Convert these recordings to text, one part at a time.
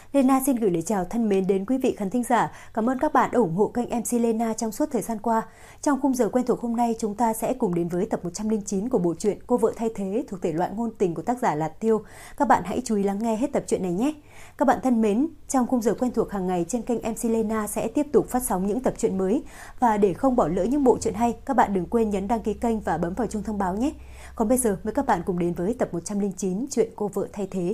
Lena xin gửi lời chào thân mến đến quý vị khán thính giả. Cảm ơn các bạn đã ủng hộ kênh MC Lena trong suốt thời gian qua. Trong khung giờ quen thuộc hôm nay, chúng ta sẽ cùng đến với tập 109 của bộ truyện Cô vợ thay thế thuộc thể loại ngôn tình của tác giả Lạt Tiêu. Các bạn hãy chú ý lắng nghe hết tập truyện này nhé. Các bạn thân mến, trong khung giờ quen thuộc hàng ngày trên kênh MC Lena sẽ tiếp tục phát sóng những tập truyện mới. Và để không bỏ lỡ những bộ truyện hay, các bạn đừng quên nhấn đăng ký kênh và bấm vào chuông thông báo nhé. Còn bây giờ, mời các bạn cùng đến với tập 109 chuyện Cô vợ thay thế.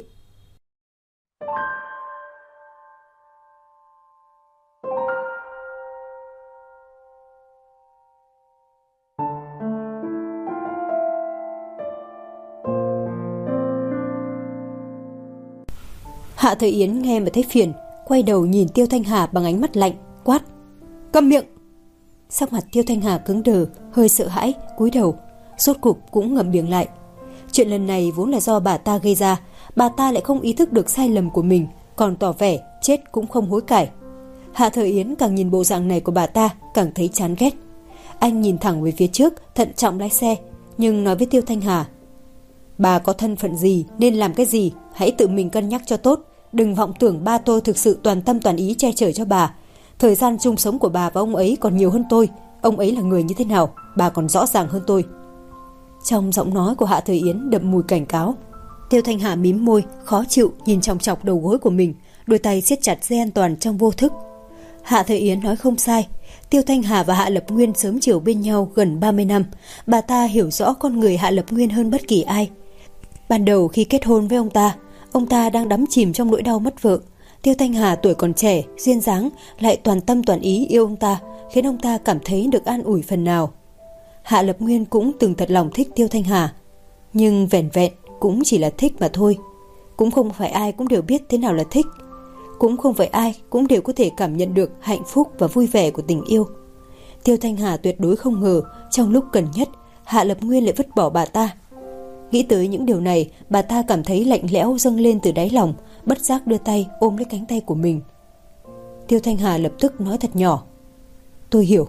Hạ Thời Yến nghe mà thấy phiền, quay đầu nhìn Tiêu Thanh Hà bằng ánh mắt lạnh, quát: "Câm miệng!" Sắc mặt Tiêu Thanh Hà cứng đờ, hơi sợ hãi, cúi đầu, rốt cục cũng ngậm miệng lại. Chuyện lần này vốn là do bà ta gây ra, bà ta lại không ý thức được sai lầm của mình, còn tỏ vẻ chết cũng không hối cải. Hạ Thời Yến càng nhìn bộ dạng này của bà ta, càng thấy chán ghét. Anh nhìn thẳng về phía trước, thận trọng lái xe, nhưng nói với Tiêu Thanh Hà: "Bà có thân phận gì, nên làm cái gì, hãy tự mình cân nhắc cho tốt. Đừng vọng tưởng ba tôi thực sự toàn tâm toàn ý che chở cho bà. Thời gian chung sống của bà và ông ấy còn nhiều hơn tôi. Ông ấy là người như thế nào, bà còn rõ ràng hơn tôi." Trong giọng nói của Hạ Thời Yến đậm mùi cảnh cáo. Tiêu Thanh Hà mím môi, khó chịu nhìn chòng chọc đầu gối của mình, đôi tay siết chặt dây an toàn trong vô thức. Hạ Thời Yến nói không sai. Tiêu Thanh Hà và Hạ Lập Nguyên sớm chiều bên nhau gần 30 năm. Bà ta hiểu rõ con người Hạ Lập Nguyên hơn bất kỳ ai. Ban đầu khi kết hôn với ông ta đang đắm chìm trong nỗi đau mất vợ. Tiêu Thanh Hà tuổi còn trẻ, duyên dáng, lại toàn tâm toàn ý yêu ông ta, khiến ông ta cảm thấy được an ủi phần nào. Hạ Lập Nguyên cũng từng thật lòng thích Tiêu Thanh Hà, nhưng vẻn vẹn cũng chỉ là thích mà thôi. Cũng không phải ai cũng đều biết thế nào là thích, cũng không phải ai cũng đều có thể cảm nhận được hạnh phúc và vui vẻ của tình yêu. Tiêu Thanh Hà tuyệt đối không ngờ trong lúc cần nhất, Hạ Lập Nguyên lại vứt bỏ bà ta. Nghĩ tới những điều này, bà ta cảm thấy lạnh lẽo dâng lên từ đáy lòng, bất giác đưa tay ôm lấy cánh tay của mình. Tiêu Thanh Hà lập tức nói thật nhỏ: "Tôi hiểu."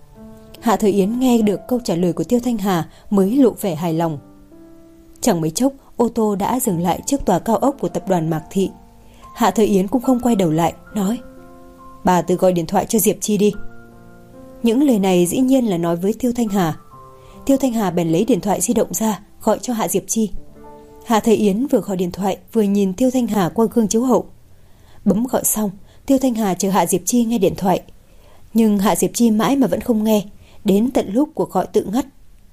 Hạ Thời Yến nghe được câu trả lời của Tiêu Thanh Hà mới lộ vẻ hài lòng. Chẳng mấy chốc, ô tô đã dừng lại trước tòa cao ốc của tập đoàn Mạc Thị. Hạ Thời Yến cũng không quay đầu lại, nói: "Bà tự gọi điện thoại cho Diệp Chi đi." Những lời này dĩ nhiên là nói với Tiêu Thanh Hà. Tiêu Thanh Hà bèn lấy điện thoại di động ra, gọi cho Hạ Diệp Chi. Hạ Thời Yến vừa gọi điện thoại vừa nhìn Tiêu Thanh Hà qua gương chiếu hậu. Bấm gọi xong, Tiêu Thanh Hà chờ Hạ Diệp Chi nghe điện thoại. Nhưng Hạ Diệp Chi mãi mà vẫn không nghe, đến tận lúc cuộc gọi tự ngắt.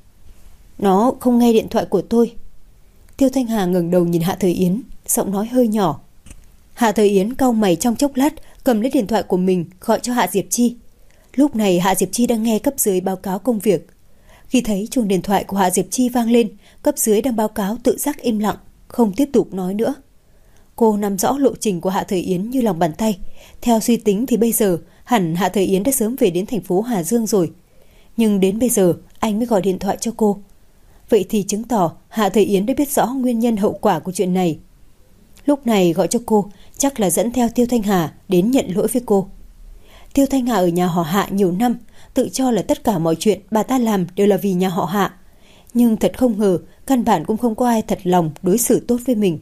"Nó không nghe điện thoại của tôi." Tiêu Thanh Hà ngẩng đầu nhìn Hạ Thời Yến, giọng nói hơi nhỏ. Hạ Thời Yến cau mày trong chốc lát, cầm lấy điện thoại của mình gọi cho Hạ Diệp Chi. Lúc này Hạ Diệp Chi đang nghe cấp dưới báo cáo công việc. Khi thấy chuông điện thoại của Hạ Diệp Chi vang lên, cấp dưới đang báo cáo tự giác im lặng, không tiếp tục nói nữa. Cô nắm rõ lộ trình của Hạ Thời Yến như lòng bàn tay. Theo suy tính thì bây giờ hẳn Hạ Thời Yến đã sớm về đến thành phố Hà Dương rồi. Nhưng đến bây giờ anh mới gọi điện thoại cho cô. Vậy thì chứng tỏ Hạ Thời Yến đã biết rõ nguyên nhân hậu quả của chuyện này. Lúc này gọi cho cô chắc là dẫn theo Tiêu Thanh Hà đến nhận lỗi với cô. Tiêu Thanh Hà ở nhà họ Hạ nhiều năm, tự cho là tất cả mọi chuyện bà ta làm đều là vì nhà họ Hạ. Nhưng thật không ngờ, căn bản cũng không có ai thật lòng đối xử tốt với mình.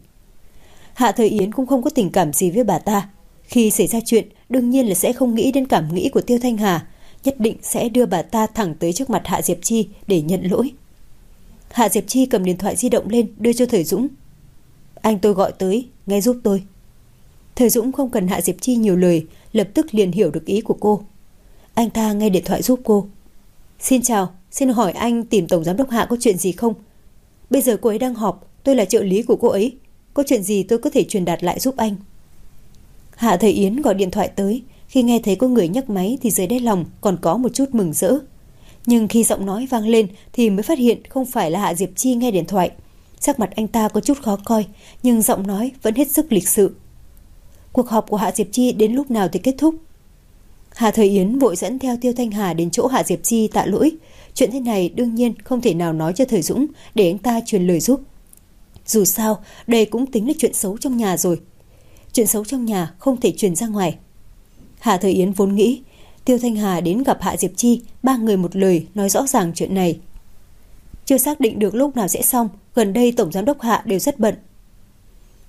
Hạ Thời Yến cũng không có tình cảm gì với bà ta. Khi xảy ra chuyện, đương nhiên là sẽ không nghĩ đến cảm nghĩ của Tiêu Thanh Hà, nhất định sẽ đưa bà ta thẳng tới trước mặt Hạ Diệp Chi để nhận lỗi. Hạ Diệp Chi cầm điện thoại di động lên đưa cho Thời Dũng. "Anh tôi gọi tới, nghe giúp tôi." Thời Dũng không cần Hạ Diệp Chi nhiều lời, lập tức liền hiểu được ý của cô. Anh ta nghe điện thoại giúp cô. "Xin chào, xin hỏi anh tìm Tổng Giám đốc Hạ có chuyện gì không? Bây giờ cô ấy đang họp, tôi là trợ lý của cô ấy. Có chuyện gì tôi có thể truyền đạt lại giúp anh." Hạ Thời Yến gọi điện thoại tới. Khi nghe thấy có người nhấc máy thì dưới đáy lòng còn có một chút mừng rỡ. Nhưng khi giọng nói vang lên thì mới phát hiện không phải là Hạ Diệp Chi nghe điện thoại. Sắc mặt anh ta có chút khó coi, nhưng giọng nói vẫn hết sức lịch sự. "Cuộc họp của Hạ Diệp Chi đến lúc nào thì kết thúc?" Hạ Thời Yến vội dẫn theo Tiêu Thanh Hà đến chỗ Hạ Diệp Chi tạ lỗi. Chuyện thế này đương nhiên không thể nào nói cho Thời Dũng để anh ta truyền lời giúp. Dù sao, đây cũng tính là chuyện xấu trong nhà rồi. Chuyện xấu trong nhà không thể truyền ra ngoài. Hạ Thời Yến vốn nghĩ Tiêu Thanh Hà đến gặp Hạ Diệp Chi, ba người một lời nói rõ ràng chuyện này. Chưa xác định được lúc nào sẽ xong, gần đây Tổng Giám đốc Hạ đều rất bận.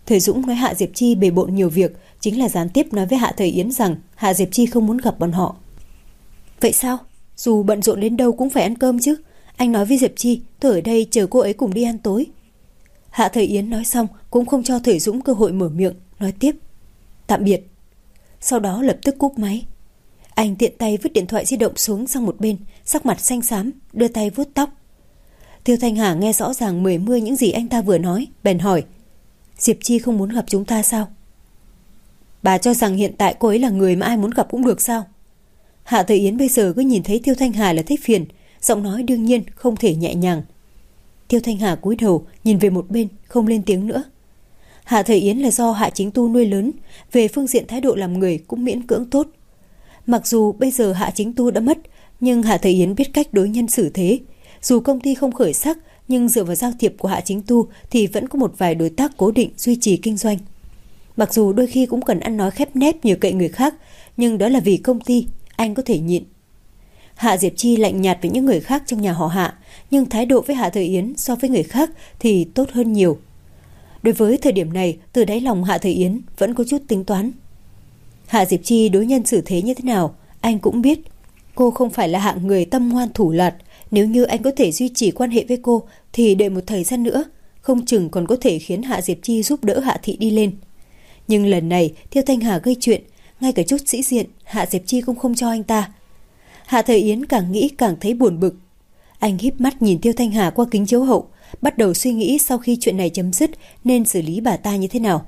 Thời Dũng nói Hạ Diệp Chi bề bộn nhiều việc, chính là gián tiếp nói với Hạ Thời Yến rằng Hạ Diệp Chi không muốn gặp bọn họ. Vậy sao? Dù bận rộn đến đâu cũng phải ăn cơm chứ. Anh nói với Diệp Chi, tôi ở đây chờ cô ấy cùng đi ăn tối. Hạ Thời Yến nói xong cũng không cho Thời Dũng cơ hội mở miệng, nói tiếp. Tạm biệt. Sau đó lập tức cúp máy. Anh tiện tay vứt điện thoại di động xuống sang một bên, sắc mặt xanh xám, đưa tay vuốt tóc. Tiêu Thanh Hà nghe rõ ràng mười mươi những gì anh ta vừa nói, bèn hỏi. Diệp Chi không muốn gặp chúng ta sao? Bà cho rằng hiện tại cô ấy là người mà ai muốn gặp cũng được sao? Hạ Thời Yến bây giờ cứ nhìn thấy Tiêu Thanh Hà là thích phiền, giọng nói đương nhiên không thể nhẹ nhàng. Tiêu Thanh Hà cúi đầu nhìn về một bên, không lên tiếng nữa. Hạ Thời Yến là do Hạ Chính Tu nuôi lớn, về phương diện thái độ làm người cũng miễn cưỡng tốt. Mặc dù bây giờ Hạ Chính Tu đã mất, nhưng Hạ Thời Yến biết cách đối nhân xử thế. Dù công ty không khởi sắc, nhưng dựa vào giao thiệp của Hạ Chính Tu thì vẫn có một vài đối tác cố định duy trì kinh doanh. Mặc dù đôi khi cũng cần ăn nói khép nép nhờ cậy người khác, nhưng đó là vì công ty, anh có thể nhịn. Hạ Diệp Chi lạnh nhạt với những người khác trong nhà họ Hạ, nhưng thái độ với Hạ Thời Yến so với người khác thì tốt hơn nhiều. Đối với thời điểm này, từ đáy lòng Hạ Thời Yến vẫn có chút tính toán. Hạ Diệp Chi đối nhân xử thế như thế nào, anh cũng biết. Cô không phải là hạng người tâm ngoan thủ lạt. Nếu như anh có thể duy trì quan hệ với cô thì đợi một thời gian nữa, không chừng còn có thể khiến Hạ Diệp Chi giúp đỡ Hạ Thị đi lên. Nhưng lần này Tiêu Thanh Hà gây chuyện, ngay cả chút sĩ diện Hạ Diệp Chi cũng không cho anh ta. Hạ Thời Yến càng nghĩ càng thấy buồn bực. Anh híp mắt nhìn Tiêu Thanh Hà qua kính chiếu hậu, bắt đầu suy nghĩ sau khi chuyện này chấm dứt nên xử lý bà ta như thế nào.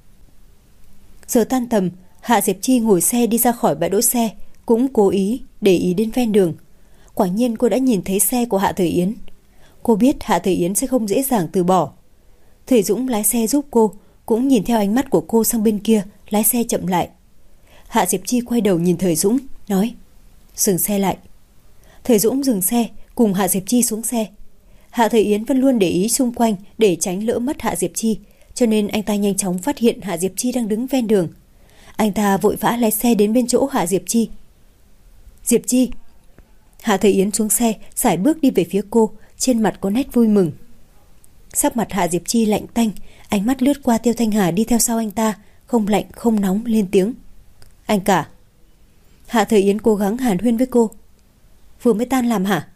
Giờ tan tầm, Hạ Diệp Chi ngồi xe đi ra khỏi bãi đỗ xe, cũng cố ý để ý đến ven đường. Quả nhiên cô đã nhìn thấy xe của Hạ Thời Yến. Cô biết Hạ Thời Yến sẽ không dễ dàng từ bỏ. Thời Dũng lái xe giúp cô, cũng nhìn theo ánh mắt của cô sang bên kia, lái xe chậm lại. Hạ Diệp Chi quay đầu nhìn Thời Dũng, nói: dừng xe lại. Thời Dũng dừng xe, cùng Hạ Diệp Chi xuống xe. Hạ Thời Yến vẫn luôn để ý xung quanh để tránh lỡ mất Hạ Diệp Chi, cho nên anh ta nhanh chóng phát hiện Hạ Diệp Chi đang đứng ven đường. Anh ta vội vã lái xe đến bên chỗ Hạ Diệp Chi. Diệp Chi. Hạ Thời Yến xuống xe, sải bước đi về phía cô, trên mặt có nét vui mừng. Sắc mặt Hạ Diệp Chi lạnh tanh, ánh mắt lướt qua Tiêu Thanh Hà đi theo sau anh ta, không lạnh không nóng lên tiếng. Anh cả. Hạ Thời Yến cố gắng hàn huyên với cô. Vừa mới tan làm hả?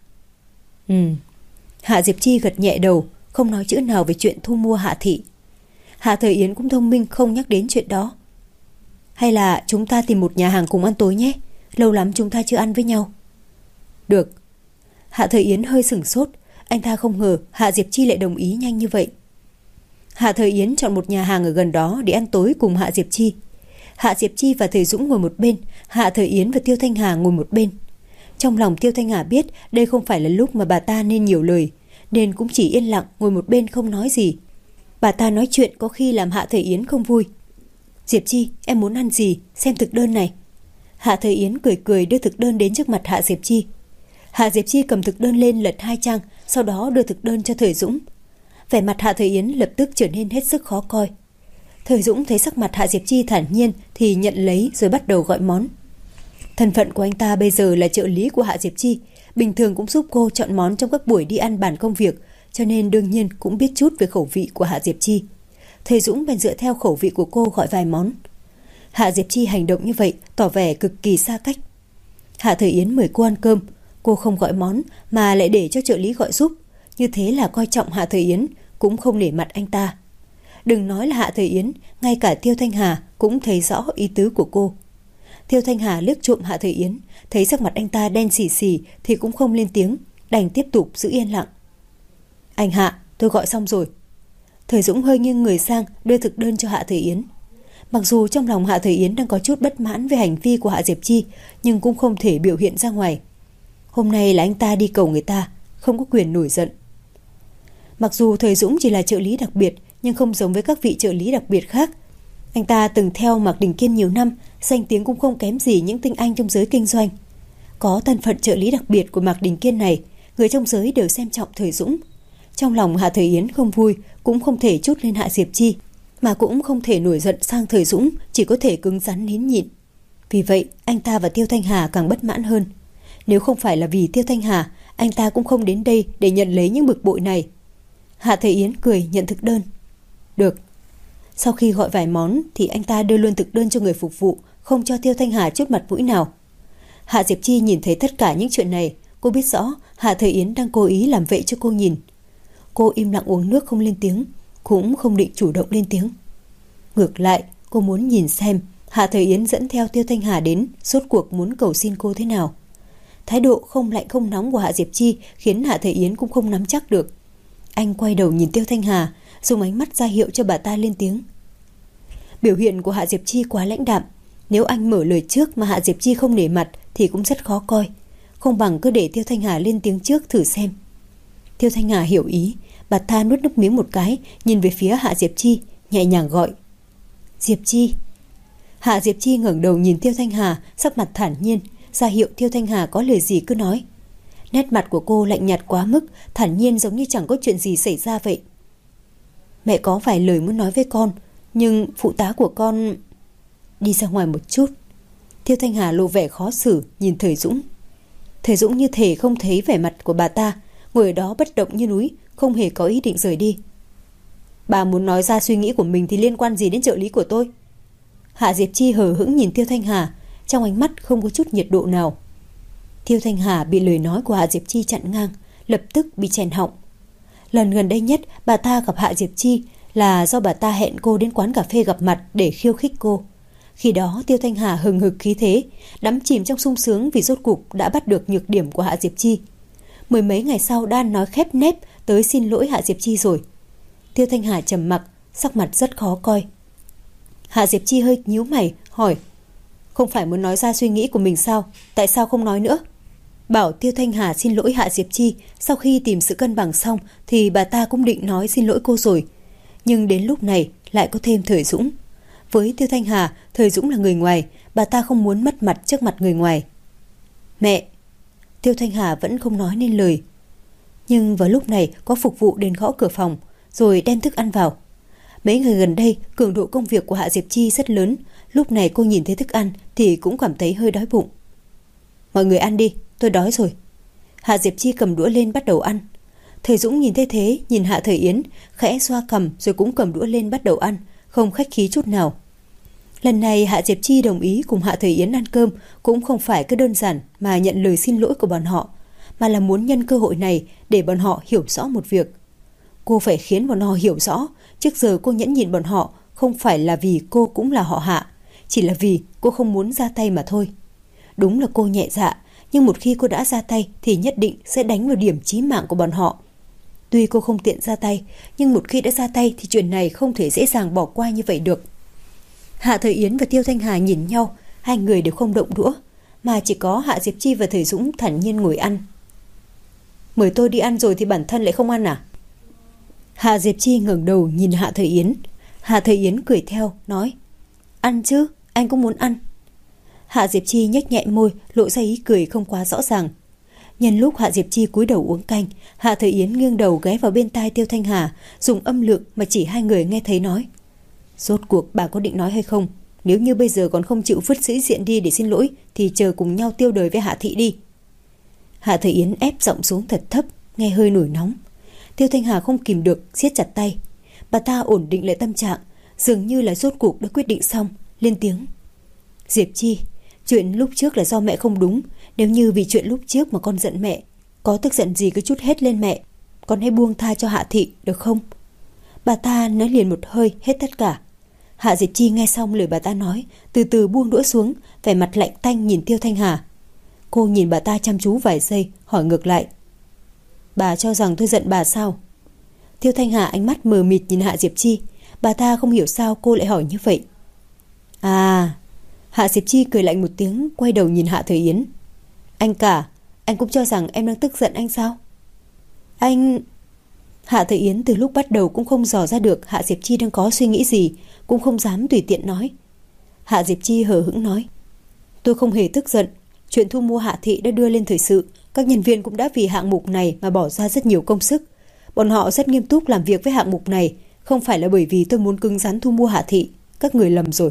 Hạ Diệp Chi gật nhẹ đầu, không nói chữ nào về chuyện thu mua Hạ Thị. Hạ Thời Yến cũng thông minh không nhắc đến chuyện đó. Hay là chúng ta tìm một nhà hàng cùng ăn tối nhé, lâu lắm chúng ta chưa ăn với nhau. Được. Hạ Thời Yến hơi sửng sốt, anh ta không ngờ Hạ Diệp Chi lại đồng ý nhanh như vậy. Hạ Thời Yến chọn một nhà hàng ở gần đó để ăn tối cùng Hạ Diệp Chi. Hạ Diệp Chi và Thời Dũng ngồi một bên, Hạ Thời Yến và Tiêu Thanh Hà ngồi một bên. Trong lòng Tiêu Thanh Hà biết đây không phải là lúc mà bà ta nên nhiều lời, nên cũng chỉ yên lặng ngồi một bên không nói gì. Bà ta nói chuyện có khi làm Hạ Thời Yến không vui. Diệp Chi, em muốn ăn gì? Xem thực đơn này. Hạ Thời Yến cười cười đưa thực đơn đến trước mặt Hạ Diệp Chi. Hạ Diệp Chi cầm thực đơn lên lật 2 trang, sau đó đưa thực đơn cho Thời Dũng. Vẻ mặt Hạ Thời Yến lập tức trở nên hết sức khó coi. Thời Dũng thấy sắc mặt Hạ Diệp Chi thản nhiên thì nhận lấy rồi bắt đầu gọi món. Thân phận của anh ta bây giờ là trợ lý của Hạ Diệp Chi, bình thường cũng giúp cô chọn món trong các buổi đi ăn bàn công việc, cho nên đương nhiên cũng biết chút về khẩu vị của Hạ Diệp Chi. Thời Dũng bèn dựa theo khẩu vị của cô gọi vài món. Hạ Diệp Chi hành động như vậy tỏ vẻ cực kỳ xa cách. Hạ Thời Yến mời cô ăn cơm, cô không gọi món mà lại để cho trợ lý gọi giúp, như thế là coi trọng Hạ Thời Yến, cũng không nể mặt anh ta. Đừng nói là Hạ Thời Yến, ngay cả Tiêu Thanh Hà cũng thấy rõ ý tứ của cô. Tiêu Thanh Hà liếc trộm Hạ Thời Yến, thấy sắc mặt anh ta đen xì xì thì cũng không lên tiếng, đành tiếp tục giữ yên lặng. Anh Hạ, tôi gọi xong rồi. Thời Dũng hơi nghiêng người sang đưa thực đơn cho Hạ Thời Yến. Mặc dù trong lòng Hạ Thời Yến đang có chút bất mãn về hành vi của Hạ Diệp Chi, nhưng cũng không thể biểu hiện ra ngoài. Hôm nay là anh ta đi cầu người ta, không có quyền nổi giận. Mặc dù Thời Dũng chỉ là trợ lý đặc biệt, nhưng không giống với các vị trợ lý đặc biệt khác. Anh ta từng theo Mạc Đình Kiên nhiều năm, danh tiếng cũng không kém gì những tinh anh trong giới kinh doanh. Có thân phận trợ lý đặc biệt của Mạc Đình Kiên này, người trong giới đều xem trọng Thời Dũng. Trong lòng Hạ Thời Yến không vui, cũng không thể trút lên Hạ Diệp Chi, mà cũng không thể nổi giận sang Thời Dũng, chỉ có thể cứng rắn nín nhịn. Vì vậy, anh ta và Tiêu Thanh Hà càng bất mãn hơn. Nếu không phải là vì Tiêu Thanh Hà, anh ta cũng không đến đây để nhận lấy những bực bội này. Hạ Thời Yến cười nhận thực đơn. Được. Sau khi gọi vài món thì anh ta đưa luôn thực đơn cho người phục vụ, không cho Tiêu Thanh Hà chút mặt mũi nào. Hạ Diệp Chi nhìn thấy tất cả những chuyện này, cô biết rõ Hạ Thời Yến đang cố ý làm vậy cho cô nhìn. Cô im lặng uống nước không lên tiếng, cũng không định chủ động lên tiếng. Ngược lại, cô muốn nhìn xem Hạ Thời Yến dẫn theo Tiêu Thanh Hà đến rốt cuộc muốn cầu xin cô thế nào. Thái độ không lạnh không nóng của Hạ Diệp Chi khiến Hạ Thời Yến cũng không nắm chắc được. Anh quay đầu nhìn Tiêu Thanh Hà, dùng ánh mắt ra hiệu cho bà ta lên tiếng. Biểu hiện của Hạ Diệp Chi quá lãnh đạm, nếu anh mở lời trước mà Hạ Diệp Chi không nể mặt thì cũng rất khó coi. Không bằng cứ để Tiêu Thanh Hà lên tiếng trước thử xem. Tiêu Thanh Hà hiểu ý, bà ta nuốt nước miếng một cái, nhìn về phía Hạ Diệp Chi, nhẹ nhàng gọi. Diệp Chi. Hạ Diệp Chi ngẩng đầu nhìn Tiêu Thanh Hà, sắc mặt thản nhiên, ra hiệu Tiêu Thanh Hà có lời gì cứ nói. Nét mặt của cô lạnh nhạt quá mức, thản nhiên giống như chẳng có chuyện gì xảy ra vậy. Mẹ có vài lời muốn nói với con, nhưng phụ tá của con... Đi ra ngoài một chút. Tiêu Thanh Hà lộ vẻ khó xử nhìn Thời Dũng. Thời Dũng như thể không thấy vẻ mặt của bà ta, ngồi ở đó bất động như núi, không hề có ý định rời đi. Bà muốn nói ra suy nghĩ của mình thì liên quan gì đến trợ lý của tôi? Hạ Diệp Chi hờ hững nhìn Tiêu Thanh Hà, trong ánh mắt không có chút nhiệt độ nào. Tiêu Thanh Hà bị lời nói của Hạ Diệp Chi chặn ngang, lập tức bị chèn họng. Lần gần đây nhất bà ta gặp Hạ Diệp Chi là do bà ta hẹn cô đến quán cà phê gặp mặt để khiêu khích cô. Khi đó Tiêu Thanh Hà hừng hực khí thế, đắm chìm trong sung sướng vì rốt cục đã bắt được nhược điểm của Hạ Diệp Chi. Mười mấy ngày sau đã nói khép nép tới xin lỗi Hạ Diệp Chi rồi. Tiêu Thanh Hà trầm mặc, sắc mặt rất khó coi. Hạ Diệp Chi hơi nhíu mày, hỏi. Không phải muốn nói ra suy nghĩ của mình sao? Tại sao không nói nữa? Bảo Tiêu Thanh Hà xin lỗi Hạ Diệp Chi, sau khi tìm sự cân bằng xong thì bà ta cũng định nói xin lỗi cô rồi. Nhưng đến lúc này lại có thêm Thời Dũng. Với Tiêu Thanh Hà, Thời Dũng là người ngoài, bà ta không muốn mất mặt trước mặt người ngoài. Mẹ! Tiêu Thanh Hà vẫn không nói nên lời. Nhưng vào lúc này có phục vụ đến gõ cửa phòng, rồi đem thức ăn vào. Mấy ngày gần đây, cường độ công việc của Hạ Diệp Chi rất lớn, lúc này cô nhìn thấy thức ăn thì cũng cảm thấy hơi đói bụng. Mọi người ăn đi, tôi đói rồi. Hạ Diệp Chi cầm đũa lên bắt đầu ăn. Thời Dũng nhìn thấy thế, nhìn Hạ Thời Yến, khẽ xoa cằm rồi cũng cầm đũa lên bắt đầu ăn, không khách khí chút nào. Lần này Hạ Diệp Chi đồng ý cùng Hạ Thời Yến ăn cơm cũng không phải cứ đơn giản mà nhận lời xin lỗi của bọn họ, mà là muốn nhân cơ hội này để bọn họ hiểu rõ một việc. Cô phải khiến bọn họ hiểu rõ, trước giờ cô nhẫn nhịn bọn họ không phải là vì cô cũng là họ Hạ, chỉ là vì cô không muốn ra tay mà thôi. Đúng là cô nhẹ dạ, nhưng một khi cô đã ra tay thì nhất định sẽ đánh vào điểm chí mạng của bọn họ. Tuy cô không tiện ra tay, nhưng một khi đã ra tay thì chuyện này không thể dễ dàng bỏ qua như vậy được. Hạ Thời Yến và Tiêu Thanh Hà nhìn nhau, hai người đều không động đũa, mà chỉ có Hạ Diệp Chi và Thời Dũng thản nhiên ngồi ăn. Mời tôi đi ăn rồi thì bản thân lại không ăn à? Hạ Diệp Chi ngẩng đầu nhìn Hạ Thời Yến. Hạ Thời Yến cười theo, nói. Ăn chứ, anh cũng muốn ăn. Hạ Diệp Chi nhếch nhẹ môi, lộ ra ý cười không quá rõ ràng. Nhân lúc Hạ Diệp Chi cúi đầu uống canh, Hạ Thời Yến nghiêng đầu ghé vào bên tai Tiêu Thanh Hà, dùng âm lượng mà chỉ hai người nghe thấy nói. Rốt cuộc bà có định nói hay không? Nếu như bây giờ còn không chịu vứt sĩ diện đi để xin lỗi thì chờ cùng nhau tiêu đời với Hạ thị đi. Hạ Thời Yến ép giọng xuống thật thấp, nghe hơi nổi nóng. Tiêu Thanh Hà không kìm được, siết chặt tay. Bà ta ổn định lại tâm trạng, dường như là rốt cuộc đã quyết định xong, lên tiếng. Diệp Chi, chuyện lúc trước là do mẹ không đúng. Nếu như vì chuyện lúc trước mà con giận mẹ, có tức giận gì cứ trút hết lên mẹ, con hãy buông tha cho Hạ thị, được không? Bà ta nói liền một hơi hết tất cả. Hạ Diệp Chi nghe xong lời bà ta nói, từ từ buông đũa xuống, vẻ mặt lạnh tanh nhìn Tiêu Thanh Hà. Cô nhìn bà ta chăm chú vài giây, hỏi ngược lại. Bà cho rằng tôi giận bà sao? Tiêu Thanh Hà ánh mắt mờ mịt nhìn Hạ Diệp Chi. Bà ta không hiểu sao cô lại hỏi như vậy. À... Hạ Diệp Chi cười lạnh một tiếng, quay đầu nhìn Hạ Thời Yến. Anh cả, anh cũng cho rằng em đang tức giận anh sao? Anh... Hạ Thời Yến từ lúc bắt đầu cũng không dò ra được Hạ Diệp Chi đang có suy nghĩ gì, cũng không dám tùy tiện nói. Hạ Diệp Chi hờ hững nói. Tôi không hề tức giận. Chuyện thu mua Hạ thị đã đưa lên thời sự, các nhân viên cũng đã vì hạng mục này mà bỏ ra rất nhiều công sức. Bọn họ rất nghiêm túc làm việc với hạng mục này, không phải là bởi vì tôi muốn cứng rắn thu mua Hạ thị. Các người lầm rồi.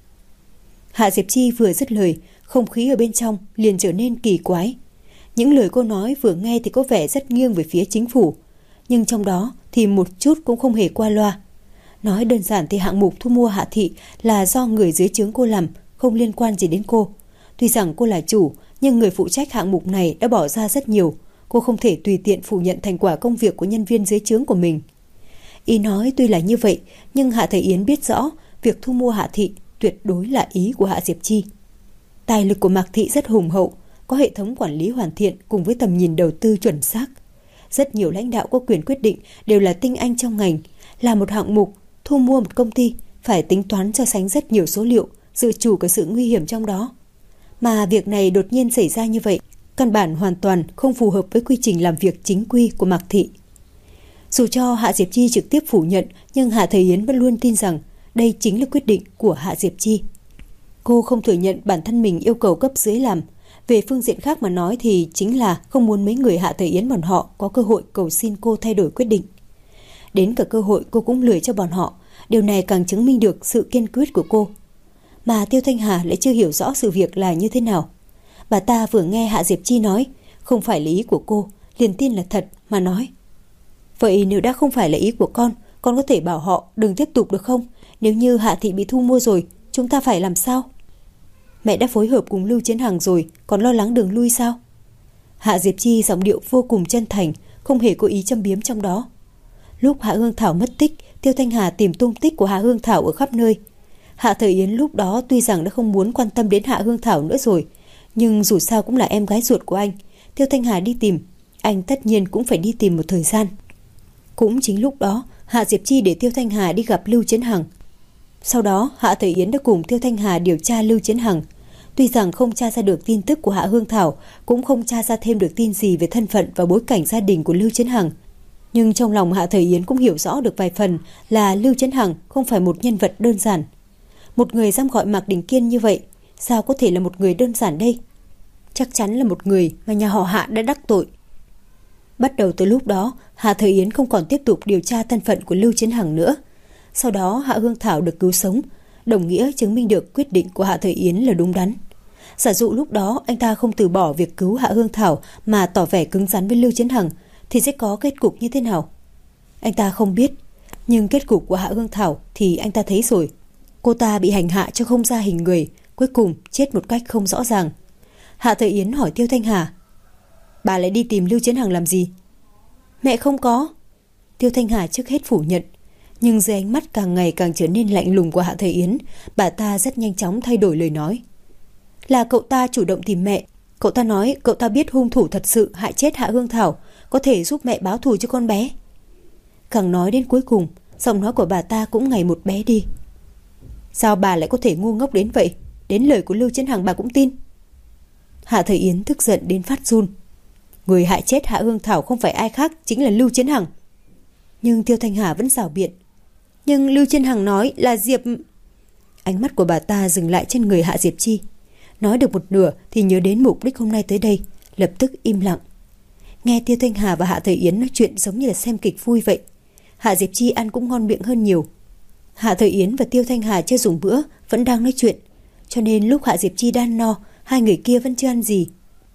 Hạ Diệp Chi vừa dứt lời, không khí ở bên trong liền trở nên kỳ quái. Những lời cô nói vừa nghe thì có vẻ rất nghiêng về phía chính phủ, nhưng trong đó thì một chút cũng không hề qua loa. Nói đơn giản thì hạng mục thu mua Hạ Thị là do người dưới trướng cô làm, không liên quan gì đến cô. Tuy rằng cô là chủ, nhưng người phụ trách hạng mục này đã bỏ ra rất nhiều. Cô không thể tùy tiện phủ nhận thành quả công việc của nhân viên dưới trướng của mình. Ý nói tuy là như vậy, nhưng Hạ Thời Yến biết rõ việc thu mua Hạ Thị tuyệt đối là ý của Hạ Diệp Chi. Tài lực của Mạc Thị rất hùng hậu, có hệ thống quản lý hoàn thiện cùng với tầm nhìn đầu tư chuẩn xác. Rất nhiều lãnh đạo có quyền quyết định đều là tinh anh trong ngành. Là một hạng mục, thu mua một công ty phải tính toán so sánh rất nhiều số liệu, dự trù cả sự nguy hiểm trong đó. Mà việc này đột nhiên xảy ra như vậy, căn bản hoàn toàn không phù hợp với quy trình làm việc chính quy của Mạc Thị. Dù cho Hạ Diệp Chi trực tiếp phủ nhận, nhưng Hạ Thời Yến vẫn luôn tin rằng đây chính là quyết định của Hạ Diệp Chi. Cô không thừa nhận bản thân mình yêu cầu cấp dưới làm. Về phương diện khác mà nói thì chính là không muốn mấy người Hạ Thời Yến bọn họ có cơ hội cầu xin cô thay đổi quyết định. Đến cả cơ hội cô cũng lười cho bọn họ. Điều này càng chứng minh được sự kiên quyết của cô. Mà Tiêu Thanh Hà lại chưa hiểu rõ sự việc là như thế nào. Bà ta vừa nghe Hạ Diệp Chi nói không phải là ý của cô, liền tin là thật mà nói: vậy nếu đã không phải là ý của con có thể bảo họ đừng tiếp tục được không? Nếu như Hạ Thị bị thu mua rồi, chúng ta phải làm sao? Mẹ đã phối hợp cùng Lưu Chiến Hằng rồi, còn lo lắng đường lui sao? Hạ Diệp Chi giọng điệu vô cùng chân thành, không hề có ý châm biếm trong đó. Lúc Hạ Hương Thảo mất tích, Tiêu Thanh Hà tìm tung tích của Hạ Hương Thảo ở khắp nơi. Hạ Thời Yến lúc đó tuy rằng đã không muốn quan tâm đến Hạ Hương Thảo nữa rồi, nhưng dù sao cũng là em gái ruột của anh. Tiêu Thanh Hà đi tìm, anh tất nhiên cũng phải đi tìm một thời gian. Cũng chính lúc đó, Hạ Diệp Chi để Tiêu Thanh Hà đi gặp Lưu Chiến Hằng. Sau đó, Hạ Thời Yến đã cùng Tiêu Thanh Hà điều tra Lưu Chiến Hằng. Tuy rằng không tra ra được tin tức của Hạ Hương Thảo, cũng không tra ra thêm được tin gì về thân phận và bối cảnh gia đình của Lưu Chiến Hằng. Nhưng trong lòng Hạ Thời Yến cũng hiểu rõ được vài phần là Lưu Chiến Hằng không phải một nhân vật đơn giản. Một người dám gọi Mạc Đình Kiên như vậy, sao có thể là một người đơn giản đây? Chắc chắn là một người mà nhà họ Hạ đã đắc tội. Bắt đầu từ lúc đó, Hạ Thời Yến không còn tiếp tục điều tra thân phận của Lưu Chiến Hằng nữa. Sau đó Hạ Hương Thảo được cứu sống, đồng nghĩa chứng minh được quyết định của Hạ Thời Yến là đúng đắn. Giả dụ lúc đó anh ta không từ bỏ việc cứu Hạ Hương Thảo mà tỏ vẻ cứng rắn với Lưu Chiến Hằng thì sẽ có kết cục như thế nào? Anh ta không biết, nhưng kết cục của Hạ Hương Thảo thì anh ta thấy rồi. Cô ta bị hành hạ cho không ra hình người, cuối cùng chết một cách không rõ ràng. Hạ Thời Yến hỏi Tiêu Thanh Hà: bà lại đi tìm Lưu Chiến Hằng làm gì? Mẹ không có. Tiêu Thanh Hà trước hết phủ nhận, nhưng dưới ánh mắt càng ngày càng trở nên lạnh lùng của Hạ Thời Yến, bà ta rất nhanh chóng thay đổi lời nói. Là cậu ta chủ động tìm mẹ. Cậu ta nói cậu ta biết hung thủ thật sự hại chết Hạ Hương Thảo, có thể giúp mẹ báo thù cho con bé. Càng nói đến cuối cùng, giọng nói của bà ta cũng ngày một bé đi. Sao bà lại có thể ngu ngốc đến vậy? Đến lời của Lưu Chiến Hằng bà cũng tin? Hạ Thời Yến tức giận đến phát run. Người hại chết Hạ Hương Thảo không phải ai khác, chính là Lưu Chiến Hằng. Nhưng Tiêu Thanh Hà vẫn rảo biện. Nhưng Lưu Chiến Hằng nói là Diệp... Ánh mắt của bà ta dừng lại trên người Hạ Diệp Chi. Nói được một nửa thì nhớ đến mục đích hôm nay tới đây, lập tức im lặng. Nghe Tiêu Thanh Hà và Hạ Thời Yến nói chuyện giống như là xem kịch vui vậy. Hạ Diệp Chi ăn cũng ngon miệng hơn nhiều. Hạ Thời Yến và Tiêu Thanh Hà chưa dùng bữa, vẫn đang nói chuyện, cho nên lúc Hạ Diệp Chi đã ăn no, hai người kia vẫn chưa ăn gì.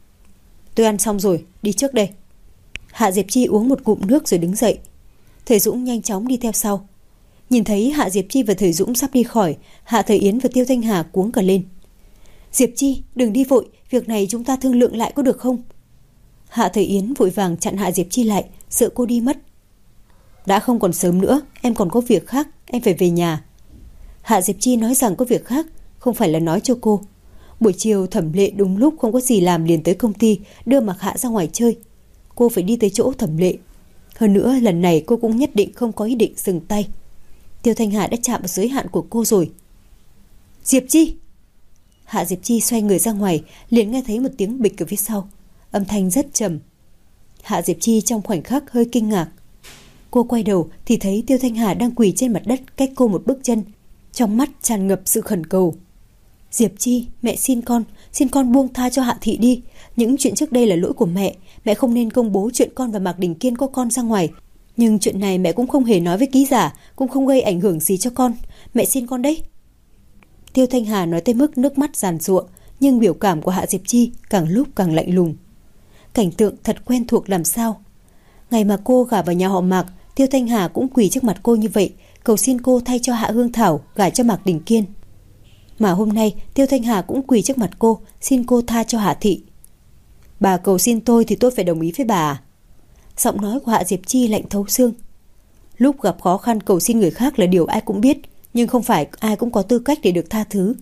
Tôi ăn xong rồi, đi trước đây. Hạ Diệp Chi uống một ngụm nước rồi đứng dậy. Thời Dũng nhanh chóng đi theo sau. Nhìn thấy Hạ Diệp Chi và Thời Dũng sắp đi khỏi, Hạ Thời Yến và Tiêu Thanh Hà cuống cả lên. Diệp Chi, đừng đi vội, việc này chúng ta thương lượng lại có được không? Hạ Thời Yến vội vàng chặn Hạ Diệp Chi lại, sợ cô đi mất. Đã không còn sớm nữa, em còn có việc khác, em phải về nhà. Hạ Diệp Chi nói rằng có việc khác, không phải là nói cho cô. Buổi chiều Thẩm Lệ đúng lúc không có gì làm liền tới công ty, đưa Mạc Hạ ra ngoài chơi. Cô phải đi tới chỗ Thẩm Lệ. Hơn nữa lần này cô cũng nhất định không có ý định dừng tay. Tiêu Thanh Hà đã chạm vào giới hạn của cô rồi. Diệp Chi! Hạ Diệp Chi xoay người ra ngoài, liền nghe thấy một tiếng bịch ở phía sau. Âm thanh rất trầm. Hạ Diệp Chi trong khoảnh khắc hơi kinh ngạc. Cô quay đầu thì thấy Tiêu Thanh Hà đang quỳ trên mặt đất cách cô một bước chân, trong mắt tràn ngập sự khẩn cầu. Diệp Chi, mẹ xin con buông tha cho Hạ Thị đi. Những chuyện trước đây là lỗi của mẹ không nên công bố chuyện con và Mạc Đình Kiên có con ra ngoài. Nhưng chuyện này mẹ cũng không hề nói với ký giả, cũng không gây ảnh hưởng gì cho con. Mẹ xin con đấy. Tiêu Thanh Hà nói tới mức nước mắt giàn giụa, nhưng biểu cảm của Hạ Diệp Chi càng lúc càng lạnh lùng. Cảnh tượng thật quen thuộc làm sao. Ngày mà cô gả vào nhà họ Mạc, Tiêu Thanh Hà cũng quỳ trước mặt cô như vậy, cầu xin cô thay cho Hạ Hương Thảo gả cho Mạc Đình Kiên. Mà hôm nay Tiêu Thanh Hà cũng quỳ trước mặt cô, xin cô tha cho Hạ thị. Bà cầu xin tôi thì tôi phải đồng ý với bà à? Giọng nói của Hạ Diệp Chi lạnh thấu xương. Lúc gặp khó khăn cầu xin người khác là điều ai cũng biết, nhưng không phải ai cũng có tư cách để được tha thứ.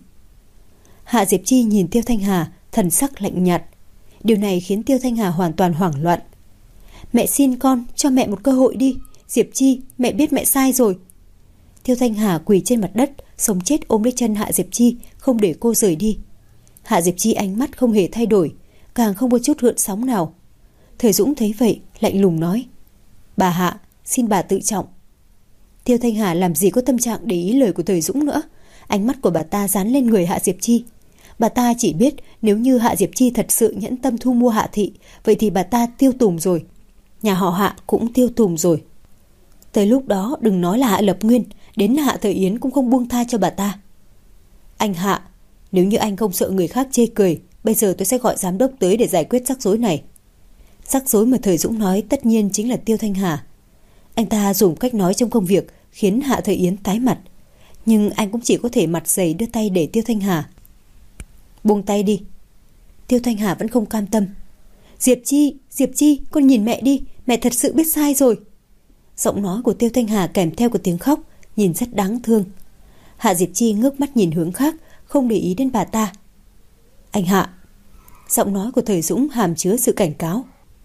Hạ Diệp Chi nhìn Tiêu Thanh Hà, thần sắc lạnh nhạt. Điều này khiến Tiêu Thanh Hà hoàn toàn hoảng loạn. Mẹ xin con, cho mẹ một cơ hội đi. Diệp Chi, mẹ biết mẹ sai rồi. Tiêu Thanh Hà quỳ trên mặt đất, sống chết ôm lấy chân Hạ Diệp Chi, không để cô rời đi. Hạ Diệp Chi ánh mắt không hề thay đổi, càng không có chút gợn sóng nào. Thời Dũng thấy vậy, lạnh lùng nói: Bà Hạ, xin bà tự trọng. Tiêu Thanh Hà làm gì có tâm trạng để ý lời của Thời Dũng nữa. Ánh mắt của bà ta dán lên người Hạ Diệp Chi. Bà ta chỉ biết nếu như Hạ Diệp Chi thật sự nhẫn tâm thu mua Hạ thị, vậy thì bà ta tiêu tùng rồi. Nhà họ Hạ cũng tiêu tùng rồi. Tới lúc đó đừng nói là Hạ Lập Nguyên, đến Hạ Thời Yến cũng không buông tha cho bà ta. Anh Hạ, nếu như anh không sợ người khác chê cười, bây giờ tôi sẽ gọi giám đốc tới để giải quyết rắc rối này. Rắc rối mà Thời Dũng nói tất nhiên chính là Tiêu Thanh Hà. Anh ta dùng cách nói trong công việc khiến Hạ Thời Yến tái mặt, nhưng anh cũng chỉ có thể mặt dày đưa tay để Tiêu Thanh Hà. Buông tay đi. Tiêu Thanh Hà vẫn không cam tâm. Diệp Chi, con nhìn mẹ đi, mẹ thật sự biết sai rồi. Giọng nói của Tiêu Thanh Hà kèm theo của tiếng khóc, nhìn rất đáng thương. Hạ Diệp Chi ngước mắt nhìn hướng khác, không để ý đến bà ta. Anh Hạ. Giọng nói của Thời Dũng hàm chứa sự cảnh cáo.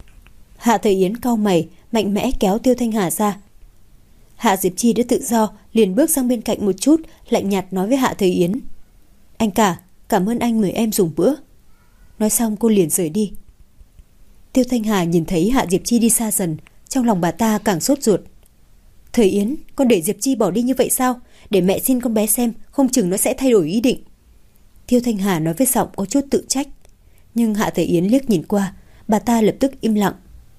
Hạ Thời Yến cau mày, mạnh mẽ kéo Tiêu Thanh Hà ra. Hạ Diệp Chi đã tự do, liền bước sang bên cạnh một chút, lạnh nhạt nói với Hạ Thời Yến: Anh cả, cảm ơn anh mời em dùng bữa. Nói xong cô liền rời đi. Tiêu Thanh Hà nhìn thấy Hạ Diệp Chi đi xa dần, trong lòng bà ta càng sốt ruột. Thời Yến, con để Diệp Chi bỏ đi như vậy sao? Để mẹ xin con bé xem, không chừng nó sẽ thay đổi ý định. Tiêu Thanh Hà nói với giọng có chút tự trách. Nhưng Hạ Thời Yến liếc nhìn qua, bà ta lập tức im lặng.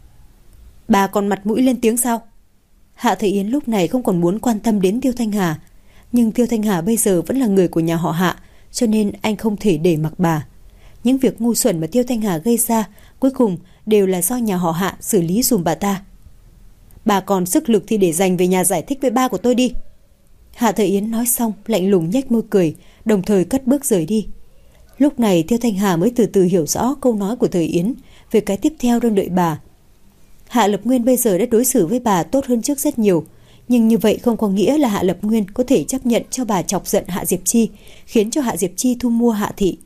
Bà còn mặt mũi lên tiếng sao? Hạ Thời Yến lúc này không còn muốn quan tâm đến Tiêu Thanh Hà, nhưng Tiêu Thanh Hà bây giờ vẫn là người của nhà họ Hạ, cho nên anh không thể để mặc bà. Những việc ngu xuẩn mà Tiêu Thanh Hà gây ra cuối cùng đều là do nhà họ Hạ xử lý dùm bà ta. Bà còn sức lực thì để dành về nhà giải thích với ba của tôi đi. Hạ Thời Yến nói xong lạnh lùng nhếch môi cười, đồng thời cất bước rời đi. Lúc này Tiêu Thanh Hà mới từ từ hiểu rõ câu nói của Thời Yến về cái tiếp theo đang đợi bà. Hạ Lập Nguyên bây giờ đã đối xử với bà tốt hơn trước rất nhiều, nhưng như vậy không có nghĩa là Hạ Lập Nguyên có thể chấp nhận cho bà chọc giận Hạ Diệp Chi, khiến cho Hạ Diệp Chi thu mua Hạ thị.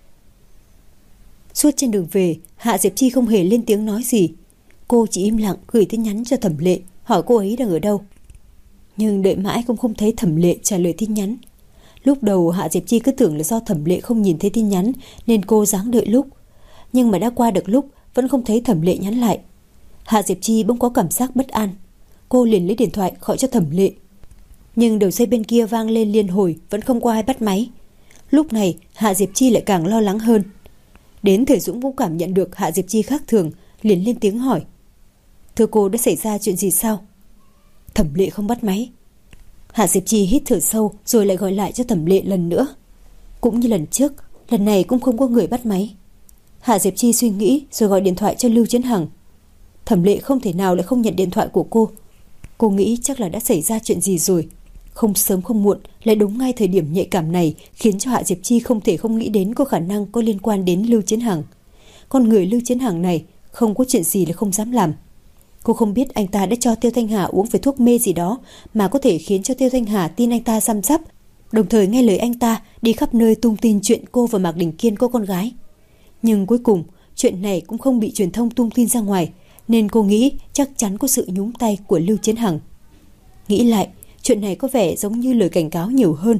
Suốt trên đường về, Hạ Diệp Chi không hề lên tiếng nói gì. Cô chỉ im lặng gửi tin nhắn cho Thẩm Lệ, hỏi cô ấy đang ở đâu. Nhưng đợi mãi cũng không thấy Thẩm Lệ trả lời tin nhắn. Lúc đầu Hạ Diệp Chi cứ tưởng là do Thẩm Lệ không nhìn thấy tin nhắn nên cô ráng đợi lúc. Nhưng mà đã qua được lúc vẫn không thấy Thẩm Lệ nhắn lại. Hạ Diệp Chi bỗng có cảm giác bất an. Cô liền lấy điện thoại gọi cho Thẩm Lệ. Nhưng đầu dây bên kia vang lên liên hồi, vẫn không có ai bắt máy. Lúc này Hạ Diệp Chi lại càng lo lắng hơn. Đến Thời Dũng cũng cảm nhận được Hạ Diệp Chi khác thường, liền lên tiếng hỏi: Thưa cô, đã xảy ra chuyện gì sao? Thẩm Lệ không bắt máy. Hạ Diệp Chi hít thở sâu rồi lại gọi lại cho Thẩm Lệ lần nữa. Cũng như lần trước, lần này cũng không có người bắt máy. Hạ Diệp Chi suy nghĩ rồi gọi điện thoại cho Lưu Chiến Hằng. Thẩm Lệ không thể nào lại không nhận điện thoại của cô. Cô nghĩ chắc là đã xảy ra chuyện gì rồi. Không sớm không muộn, lại đúng ngay thời điểm nhạy cảm này khiến cho Hạ Diệp Chi không thể không nghĩ đến có khả năng có liên quan đến Lưu Chiến Hằng. Con người Lưu Chiến Hằng này không có chuyện gì là không dám làm. Cô không biết anh ta đã cho Tiêu Thanh Hà uống phải thuốc mê gì đó mà có thể khiến cho Tiêu Thanh Hà tin anh ta răm rắp, đồng thời nghe lời anh ta đi khắp nơi tung tin chuyện cô và Mạc Đình Kiên có con gái. Nhưng cuối cùng chuyện này cũng không bị truyền thông tung tin ra ngoài, nên cô nghĩ chắc chắn có sự nhúng tay của Lưu Chiến Hằng. Nghĩ lại, chuyện này có vẻ giống như lời cảnh cáo nhiều hơn.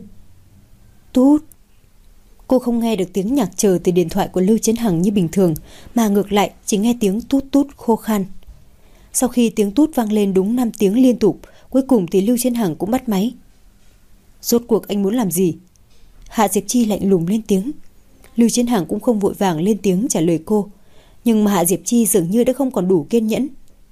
Tút. Cô không nghe được tiếng nhạc chờ từ điện thoại của Lưu Chiến Hằng như bình thường, mà ngược lại chỉ nghe tiếng tút tút khô khan. Sau khi tiếng tút vang lên đúng 5 tiếng liên tục, cuối cùng thì Lưu Chiến Hằng cũng bắt máy. Rốt cuộc anh muốn làm gì? Hạ Diệp Chi lạnh lùng lên tiếng. Lưu Chiến Hằng cũng không vội vàng lên tiếng trả lời cô, nhưng mà Hạ Diệp Chi dường như đã không còn đủ kiên nhẫn.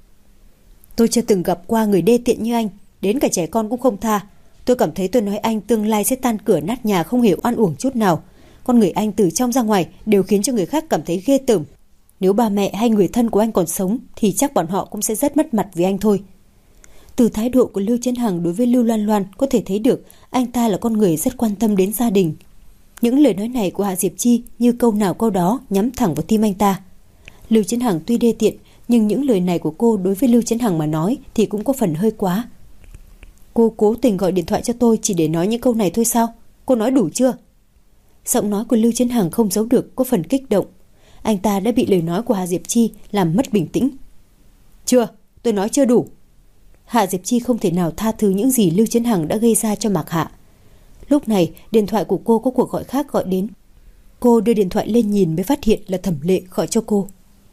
Tôi chưa từng gặp qua người đê tiện như anh, đến cả trẻ con cũng không tha. Tôi cảm thấy tôi nói anh tương lai sẽ tan cửa nát nhà, không hề oan uổng chút nào. Con người anh từ trong ra ngoài đều khiến cho người khác cảm thấy ghê tởm. Nếu ba mẹ hay người thân của anh còn sống thì chắc bọn họ cũng sẽ rất mất mặt vì anh thôi. Từ thái độ của Lưu Chấn Hằng đối với Lưu Loan Loan có thể thấy được anh ta là con người rất quan tâm đến gia đình. Những lời nói này của Hạ Diệp Chi như câu nào câu đó nhắm thẳng vào tim anh ta. Lưu Chấn Hằng tuy đê tiện, nhưng những lời này của cô đối với Lưu Chấn Hằng mà nói thì cũng có phần hơi quá. Cô cố tình gọi điện thoại cho tôi chỉ để nói những câu này thôi sao? Cô nói đủ chưa? Giọng nói của Lưu Chấn Hằng không giấu được có phần kích động. Anh ta đã bị lời nói của Hạ Diệp Chi làm mất bình tĩnh. Chưa, tôi nói chưa đủ. Hạ Diệp Chi không thể nào tha thứ những gì Lưu Chấn Hằng đã gây ra cho Mạc Hạ. Lúc này điện thoại của cô có cuộc gọi khác gọi đến. Cô đưa điện thoại lên nhìn mới phát hiện là Thẩm Lệ gọi cho cô.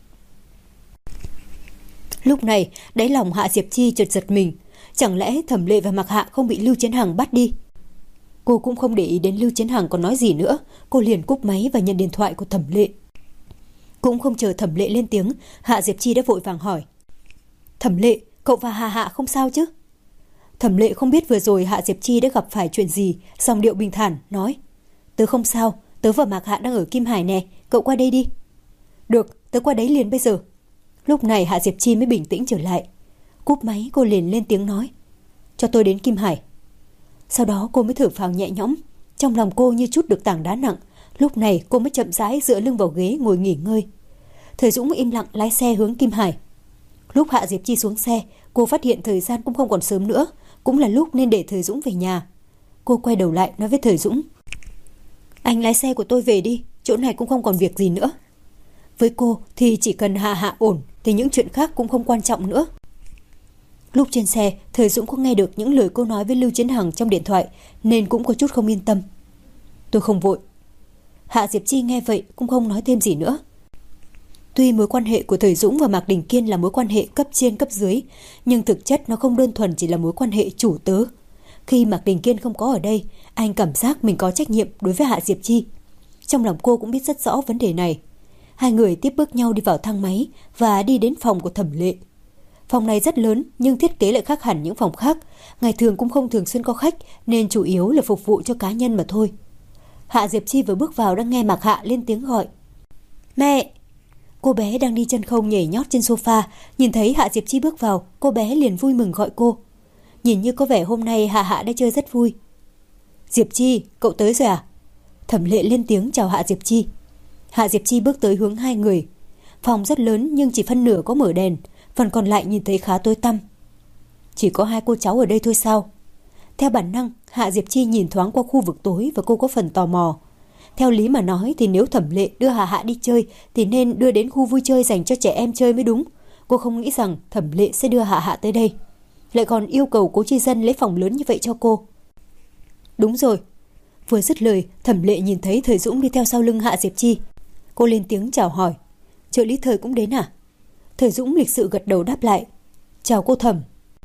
Lúc này đáy lòng Hạ Diệp Chi chợt giật mình. Chẳng lẽ Thẩm Lệ và Mạc Hạ không bị Lưu Chấn Hằng bắt đi? Cô cũng không để ý đến Lưu Chấn Hằng còn nói gì nữa. Cô liền cúp máy và nhận điện thoại của Thẩm Lệ. Cũng không chờ Thẩm Lệ lên tiếng, Hạ Diệp Chi đã vội vàng hỏi. Thẩm Lệ, cậu và Hà Hạ không sao chứ? Thẩm Lệ không biết vừa rồi Hạ Diệp Chi đã gặp phải chuyện gì, giọng điệu bình thản nói. Tớ không sao, tớ và Mạc Hạ đang ở Kim Hải nè, cậu qua đây đi. Được, tớ qua đấy liền bây giờ. Lúc này Hạ Diệp Chi mới bình tĩnh trở lại. Cúp máy cô liền lên tiếng nói. Cho tôi đến Kim Hải. Sau đó cô mới thở phào nhẹ nhõm. Trong lòng cô như chút được tảng đá nặng. Lúc này cô mới chậm rãi dựa lưng vào ghế ngồi nghỉ ngơi. Thời Dũng im lặng lái xe hướng Kim Hải. Lúc Hạ Diệp Chi xuống xe, cô phát hiện thời gian cũng không còn sớm nữa, cũng là lúc nên để Thời Dũng về nhà. Cô quay đầu lại nói với Thời Dũng. Anh lái xe của tôi về đi, chỗ này cũng không còn việc gì nữa. Với cô thì chỉ cần Hạ Hạ ổn thì những chuyện khác cũng không quan trọng nữa. Lúc trên xe, Thời Dũng có nghe được những lời cô nói với Lưu Chấn Hằng trong điện thoại nên cũng có chút không yên tâm. Tôi không vội. Hạ Diệp Chi nghe vậy cũng không nói thêm gì nữa. Tuy mối quan hệ của Thời Dũng và Mạc Đình Kiên là mối quan hệ cấp trên cấp dưới, nhưng thực chất nó không đơn thuần chỉ là mối quan hệ chủ tớ. Khi Mạc Đình Kiên không có ở đây, anh cảm giác mình có trách nhiệm đối với Hạ Diệp Chi. Trong lòng cô cũng biết rất rõ vấn đề này. Hai người tiếp bước nhau đi vào thang máy và đi đến phòng của Thẩm Lệ. Phòng này rất lớn nhưng thiết kế lại khác hẳn những phòng khác. Ngày thường cũng không thường xuyên có khách nên chủ yếu là phục vụ cho cá nhân mà thôi. Hạ Diệp Chi vừa bước vào đang nghe Mạc Hạ lên tiếng gọi. Mẹ! Cô bé đang đi chân không nhảy nhót trên sofa. Nhìn thấy Hạ Diệp Chi bước vào, cô bé liền vui mừng gọi cô. Nhìn như có vẻ hôm nay Hạ Hạ đã chơi rất vui. Diệp Chi, cậu tới rồi à? Thẩm Lệ lên tiếng chào Hạ Diệp Chi. Hạ Diệp Chi bước tới hướng hai người. Phòng rất lớn nhưng chỉ phân nửa có mở đèn, phần còn lại nhìn thấy khá tối tăm. Chỉ có hai cô cháu ở đây thôi sao? Theo bản năng, Hạ Diệp Chi nhìn thoáng qua khu vực tối và cô có phần tò mò. Theo lý mà nói thì nếu Thẩm Lệ đưa Hạ Hạ đi chơi thì nên đưa đến khu vui chơi dành cho trẻ em chơi mới đúng. Cô không nghĩ rằng Thẩm Lệ sẽ đưa Hạ Hạ tới đây, lại còn yêu cầu Cố Chi Dân lấy phòng lớn như vậy cho cô. Đúng rồi. Vừa dứt lời, Thẩm Lệ nhìn thấy Thời Dũng đi theo sau lưng Hạ Diệp Chi. Cô lên tiếng chào hỏi. Trợ lý Thời cũng đến à? Thời Dũng lịch sự gật đầu đáp lại. Chào cô Thẩm.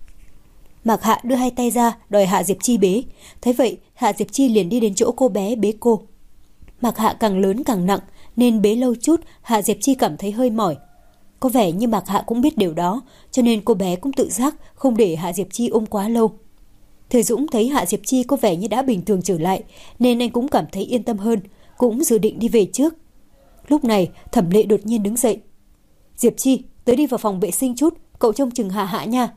Mạc Hạ đưa hai tay ra đòi Hạ Diệp Chi bế. Thế vậy Hạ Diệp Chi liền đi đến chỗ cô bé bế cô. Mạc Hạ càng lớn càng nặng nên bế lâu chút Hạ Diệp Chi cảm thấy hơi mỏi. Có vẻ như Mạc Hạ cũng biết điều đó, cho nên cô bé cũng tự giác không để Hạ Diệp Chi ôm quá lâu. Thời Dũng thấy Hạ Diệp Chi có vẻ như đã bình thường trở lại nên anh cũng cảm thấy yên tâm hơn, cũng dự định đi về trước. Lúc này Thẩm Lệ đột nhiên đứng dậy. Diệp Chi, tới đi vào phòng vệ sinh chút, cậu trông chừng Hạ Hạ nha.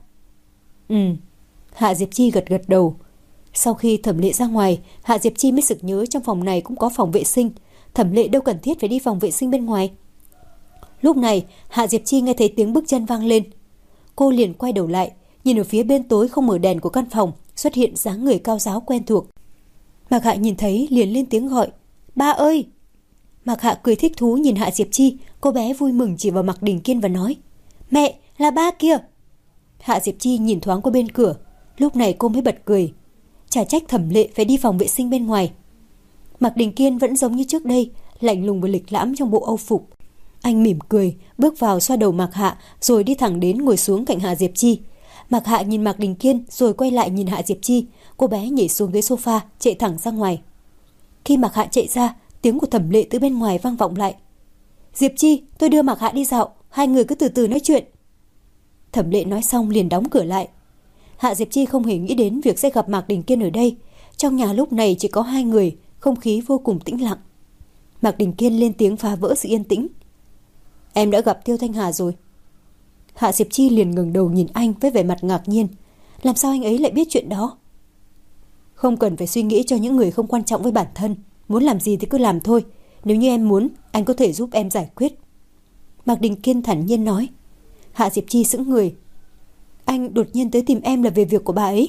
Hạ Diệp Chi gật gật đầu. Sau khi Thẩm Lệ ra ngoài, Hạ Diệp Chi mới sực nhớ trong phòng này cũng có phòng vệ sinh. Thẩm Lệ đâu cần thiết phải đi phòng vệ sinh bên ngoài. Lúc này Hạ Diệp Chi nghe thấy tiếng bước chân vang lên. Cô liền quay đầu lại, nhìn ở phía bên tối không mở đèn của căn phòng xuất hiện dáng người cao ráo quen thuộc. Mạc Hạ nhìn thấy liền lên tiếng gọi. Ba ơi! Mạc Hạ cười thích thú nhìn Hạ Diệp Chi. Cô bé vui mừng chỉ vào Mạc Đình Kiên và nói. Mẹ, là ba kia! Hạ Diệp Chi nhìn thoáng qua bên cửa. Lúc này cô mới bật cười. Chả trách Thẩm Lệ phải đi phòng vệ sinh bên ngoài. Mạc Đình Kiên vẫn giống như trước đây, lạnh lùng và lịch lãm trong bộ âu phục. Anh mỉm cười, bước vào xoa đầu Mạc Hạ rồi đi thẳng đến ngồi xuống cạnh Hạ Diệp Chi. Mạc Hạ nhìn Mạc Đình Kiên rồi quay lại nhìn Hạ Diệp Chi. Cô bé nhảy xuống ghế sofa, chạy thẳng ra ngoài. Khi Mạc Hạ chạy ra, tiếng của Thẩm Lệ từ bên ngoài vang vọng lại. Diệp Chi, tôi đưa Mạc Hạ đi dạo, hai người cứ từ từ nói chuyện. Thẩm Lệ nói xong liền đóng cửa lại. Hạ Diệp Chi không hề nghĩ đến việc sẽ gặp Mạc Đình Kiên ở đây. Trong nhà lúc này chỉ có hai người, không khí vô cùng tĩnh lặng. Mạc Đình Kiên lên tiếng phá vỡ sự yên tĩnh. Em đã gặp Tiêu Thanh Hà rồi. Hạ Diệp Chi liền ngẩng đầu nhìn anh với vẻ mặt ngạc nhiên. Làm sao anh ấy lại biết chuyện đó? Không cần phải suy nghĩ cho những người không quan trọng với bản thân. Muốn làm gì thì cứ làm thôi. Nếu như em muốn, anh có thể giúp em giải quyết. Mạc Đình Kiên thản nhiên nói. Hạ Diệp Chi sững người. Anh đột nhiên tới tìm em là về việc của bà ấy.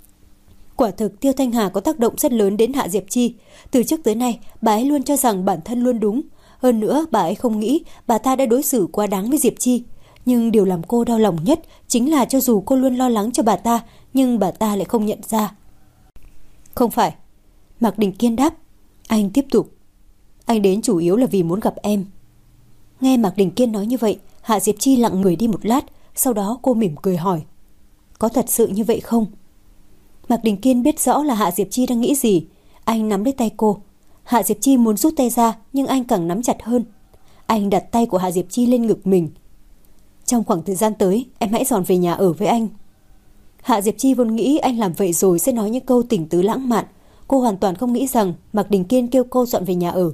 Quả thực Tiêu Thanh Hà có tác động rất lớn đến Hạ Diệp Chi. Từ trước tới nay, bà ấy luôn cho rằng bản thân luôn đúng. Hơn nữa, bà ấy không nghĩ bà ta đã đối xử quá đáng với Diệp Chi. Nhưng điều làm cô đau lòng nhất chính là cho dù cô luôn lo lắng cho bà ta, nhưng bà ta lại không nhận ra. Không phải. Mạc Đình Kiên đáp. Anh tiếp tục. Anh đến chủ yếu là vì muốn gặp em. Nghe Mạc Đình Kiên nói như vậy, Hạ Diệp Chi lặng người đi một lát, sau đó cô mỉm cười hỏi. Có thật sự như vậy không? Mạc Đình Kiên biết rõ là Hạ Diệp Chi đang nghĩ gì. Anh nắm lấy tay cô. Hạ Diệp Chi muốn rút tay ra, nhưng anh càng nắm chặt hơn. Anh đặt tay của Hạ Diệp Chi lên ngực mình. Trong khoảng thời gian tới, em hãy dọn về nhà ở với anh. Hạ Diệp Chi vốn nghĩ anh làm vậy rồi sẽ nói những câu tình tứ lãng mạn. Cô hoàn toàn không nghĩ rằng Mạc Đình Kiên kêu cô dọn về nhà ở.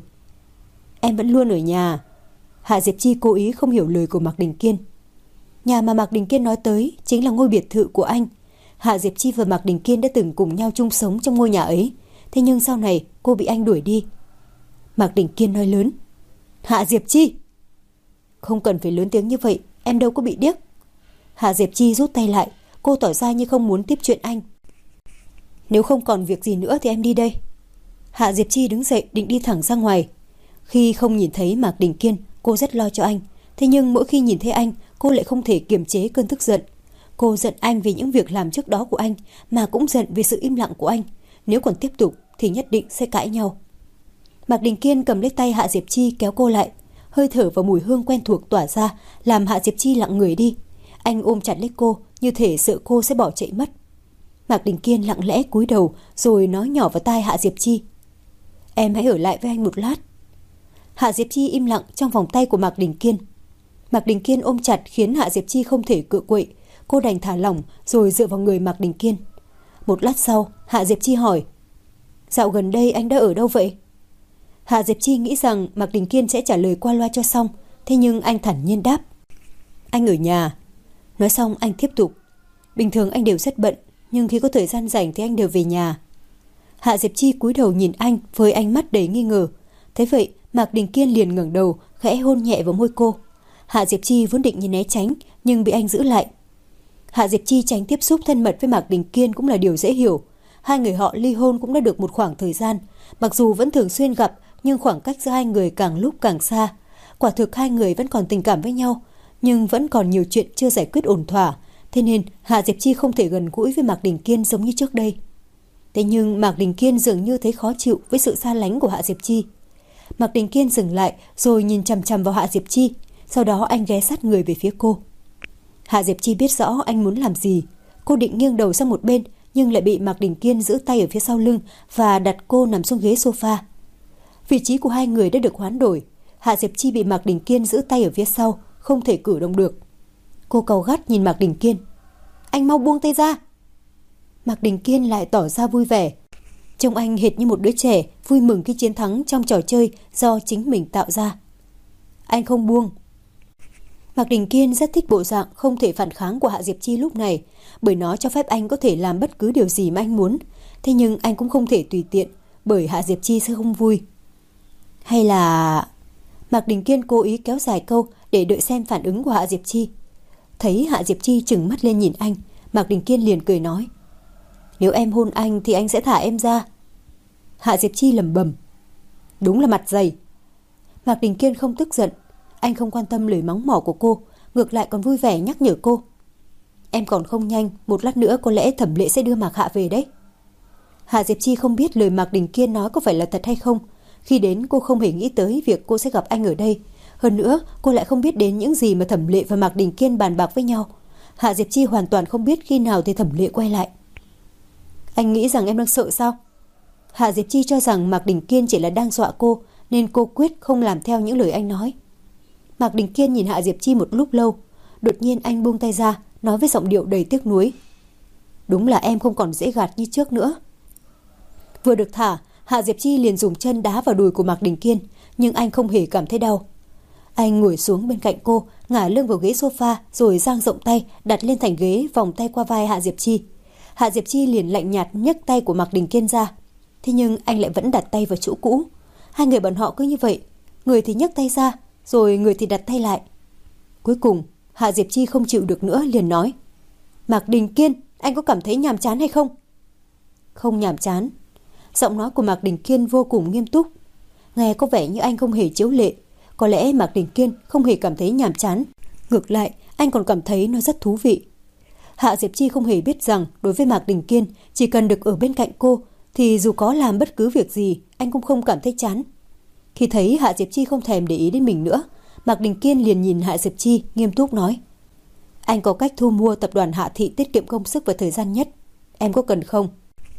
Em vẫn luôn ở nhà. Hạ Diệp Chi cố ý không hiểu lời của Mạc Đình Kiên. Nhà mà Mạc Đình Kiên nói tới chính là ngôi biệt thự của anh. Hạ Diệp Chi và Mạc Đình Kiên đã từng cùng nhau chung sống trong ngôi nhà ấy. Thế nhưng sau này cô bị anh đuổi đi. Mạc Đình Kiên nói lớn. Hạ Diệp Chi! Không cần phải lớn tiếng như vậy, em đâu có bị điếc. Hạ Diệp Chi rút tay lại. Cô tỏ ra như không muốn tiếp chuyện anh. Nếu không còn việc gì nữa thì em đi đây. Hạ Diệp Chi đứng dậy định đi thẳng ra ngoài. Khi không nhìn thấy Mạc Đình Kiên, cô rất lo cho anh. Thế nhưng mỗi khi nhìn thấy anh, cô lại không thể kiềm chế cơn tức giận. Cô giận anh vì những việc làm trước đó của anh, mà cũng giận vì sự im lặng của anh. Nếu còn tiếp tục thì nhất định sẽ cãi nhau. Mạc Đình Kiên cầm lấy tay Hạ Diệp Chi kéo cô lại. Hơi thở và mùi hương quen thuộc tỏa ra, làm Hạ Diệp Chi lặng người đi. Anh ôm chặt lấy cô, như thể sợ cô sẽ bỏ chạy mất. Mạc Đình Kiên lặng lẽ cúi đầu rồi nói nhỏ vào tai Hạ Diệp Chi. Em hãy ở lại với anh một lát. Hạ Diệp Chi im lặng trong vòng tay của Mạc Đình Kiên. Mạc Đình Kiên ôm chặt khiến Hạ Diệp Chi không thể cựa quậy. Cô đành thả lỏng rồi dựa vào người Mạc Đình Kiên. Một lát sau, Hạ Diệp Chi hỏi. Dạo gần đây anh đã ở đâu vậy? Hạ Diệp Chi nghĩ rằng Mạc Đình Kiên sẽ trả lời qua loa cho xong. Thế nhưng anh thản nhiên đáp. Anh ở nhà. Nói xong anh tiếp tục. Bình thường anh đều rất bận, nhưng khi có thời gian rảnh thì anh đều về nhà. Hạ Diệp Chi cúi đầu nhìn anh với ánh mắt đầy nghi ngờ. Thế vậy Mạc Đình Kiên liền ngẩng đầu, khẽ hôn nhẹ vào môi cô. Hạ Diệp Chi vốn định né tránh, nhưng bị anh giữ lại. Hạ Diệp Chi tránh tiếp xúc thân mật với Mạc Đình Kiên cũng là điều dễ hiểu. Hai người họ ly hôn cũng đã được một khoảng thời gian. Mặc dù vẫn thường xuyên gặp, nhưng khoảng cách giữa hai người càng lúc càng xa. Quả thực hai người vẫn còn tình cảm với nhau, nhưng vẫn còn nhiều chuyện chưa giải quyết ổn thỏa. Thế nên Hạ Diệp Chi không thể gần gũi với Mạc Đình Kiên giống như trước đây. Thế nhưng Mạc Đình Kiên dường như thấy khó chịu với sự xa lánh của Hạ Diệp Chi. Mạc Đình Kiên dừng lại rồi nhìn chằm chằm vào Hạ Diệp Chi. Sau đó anh ghé sát người về phía cô. Hạ Diệp Chi biết rõ anh muốn làm gì. Cô định nghiêng đầu sang một bên, nhưng lại bị Mạc Đình Kiên giữ tay ở phía sau lưng và đặt cô nằm xuống ghế sofa. Vị trí của hai người đã được hoán đổi. Hạ Diệp Chi bị Mạc Đình Kiên giữ tay ở phía sau, không thể cử động được. Cô cau gắt nhìn Mạc Đình Kiên. Anh mau buông tay ra. Mạc Đình Kiên lại tỏ ra vui vẻ. Trông anh hệt như một đứa trẻ vui mừng khi chiến thắng trong trò chơi do chính mình tạo ra. Anh không buông. Mạc Đình Kiên rất thích bộ dạng không thể phản kháng của Hạ Diệp Chi lúc này, bởi nó cho phép anh có thể làm bất cứ điều gì mà anh muốn. Thế nhưng anh cũng không thể tùy tiện, bởi Hạ Diệp Chi sẽ không vui. Hay là... Mạc Đình Kiên cố ý kéo dài câu để đợi xem phản ứng của Hạ Diệp Chi. Thấy Hạ Diệp Chi trừng mắt lên nhìn anh, Mạc Đình Kiên liền cười nói. Nếu em hôn anh thì anh sẽ thả em ra. Hạ Diệp Chi lẩm bẩm. Đúng là mặt dày. Mạc Đình Kiên không tức giận. Anh không quan tâm lời mắng mỏ của cô, ngược lại còn vui vẻ nhắc nhở cô. Em còn không nhanh, một lát nữa có lẽ Thẩm Lệ sẽ đưa Mạc Hạ về đấy. Hạ Diệp Chi không biết lời Mạc Đình Kiên nói có phải là thật hay không. Khi đến cô không hề nghĩ tới việc cô sẽ gặp anh ở đây. Hơn nữa cô lại không biết đến những gì mà Thẩm Lệ và Mạc Đình Kiên bàn bạc với nhau. Hạ Diệp Chi hoàn toàn không biết khi nào thì Thẩm Lệ quay lại. Anh nghĩ rằng em đang sợ sao? Hạ Diệp Chi cho rằng Mạc Đình Kiên chỉ là đang dọa cô, nên cô quyết không làm theo những lời anh nói. Mạc Đình Kiên nhìn Hạ Diệp Chi một lúc lâu. Đột nhiên anh buông tay ra, nói với giọng điệu đầy tiếc nuối. Đúng là em không còn dễ gạt như trước nữa. Vừa được thả, Hạ Diệp Chi liền dùng chân đá vào đùi của Mạc Đình Kiên, nhưng anh không hề cảm thấy đau. Anh ngồi xuống bên cạnh cô, ngả lưng vào ghế sofa rồi dang rộng tay đặt lên thành ghế, vòng tay qua vai Hạ Diệp Chi. Hạ Diệp Chi liền lạnh nhạt nhấc tay của Mạc Đình Kiên ra. Thế nhưng anh lại vẫn đặt tay vào chỗ cũ. Hai người bọn họ cứ như vậy, người thì nhấc tay ra, rồi người thì đặt tay lại. Cuối cùng, Hạ Diệp Chi không chịu được nữa liền nói: Mạc Đình Kiên, anh có cảm thấy nhàm chán hay không? Không nhàm chán. Giọng nói của Mạc Đình Kiên vô cùng nghiêm túc. Nghe có vẻ như anh không hề chiếu lệ. Có lẽ Mạc Đình Kiên không hề cảm thấy nhàm chán. Ngược lại, anh còn cảm thấy nó rất thú vị. Hạ Diệp Chi không hề biết rằng đối với Mạc Đình Kiên, chỉ cần được ở bên cạnh cô thì dù có làm bất cứ việc gì, anh cũng không cảm thấy chán. Khi thấy Hạ Diệp Chi không thèm để ý đến mình nữa, Mạc Đình Kiên liền nhìn Hạ Diệp Chi nghiêm túc nói: Anh có cách thu mua tập đoàn Hạ Thị tiết kiệm công sức và thời gian nhất. Em có cần không?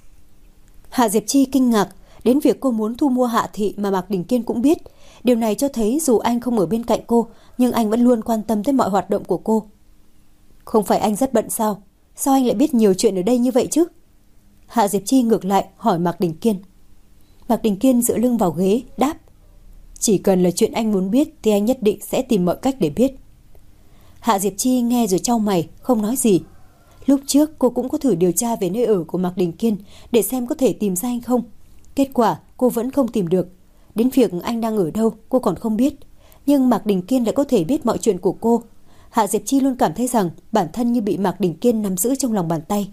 Hạ Diệp Chi kinh ngạc. Đến việc cô muốn thu mua Hạ Thị mà Mạc Đình Kiên cũng biết. Điều này cho thấy dù anh không ở bên cạnh cô, nhưng anh vẫn luôn quan tâm tới mọi hoạt động của cô. Không phải anh rất bận sao? Sao anh lại biết nhiều chuyện ở đây như vậy chứ? Hạ Diệp Chi ngược lại hỏi Mạc Đình Kiên. Mạc Đình Kiên dựa lưng vào ghế, đáp: Chỉ cần là chuyện anh muốn biết thì anh nhất định sẽ tìm mọi cách để biết. Hạ Diệp Chi nghe rồi chau mày, không nói gì. Lúc trước cô cũng có thử điều tra về nơi ở của Mạc Đình Kiên để xem có thể tìm ra anh không. Kết quả cô vẫn không tìm được. Đến việc anh đang ở đâu cô còn không biết. Nhưng Mạc Đình Kiên lại có thể biết mọi chuyện của cô. Hạ Diệp Chi luôn cảm thấy rằng bản thân như bị Mạc Đình Kiên nắm giữ trong lòng bàn tay.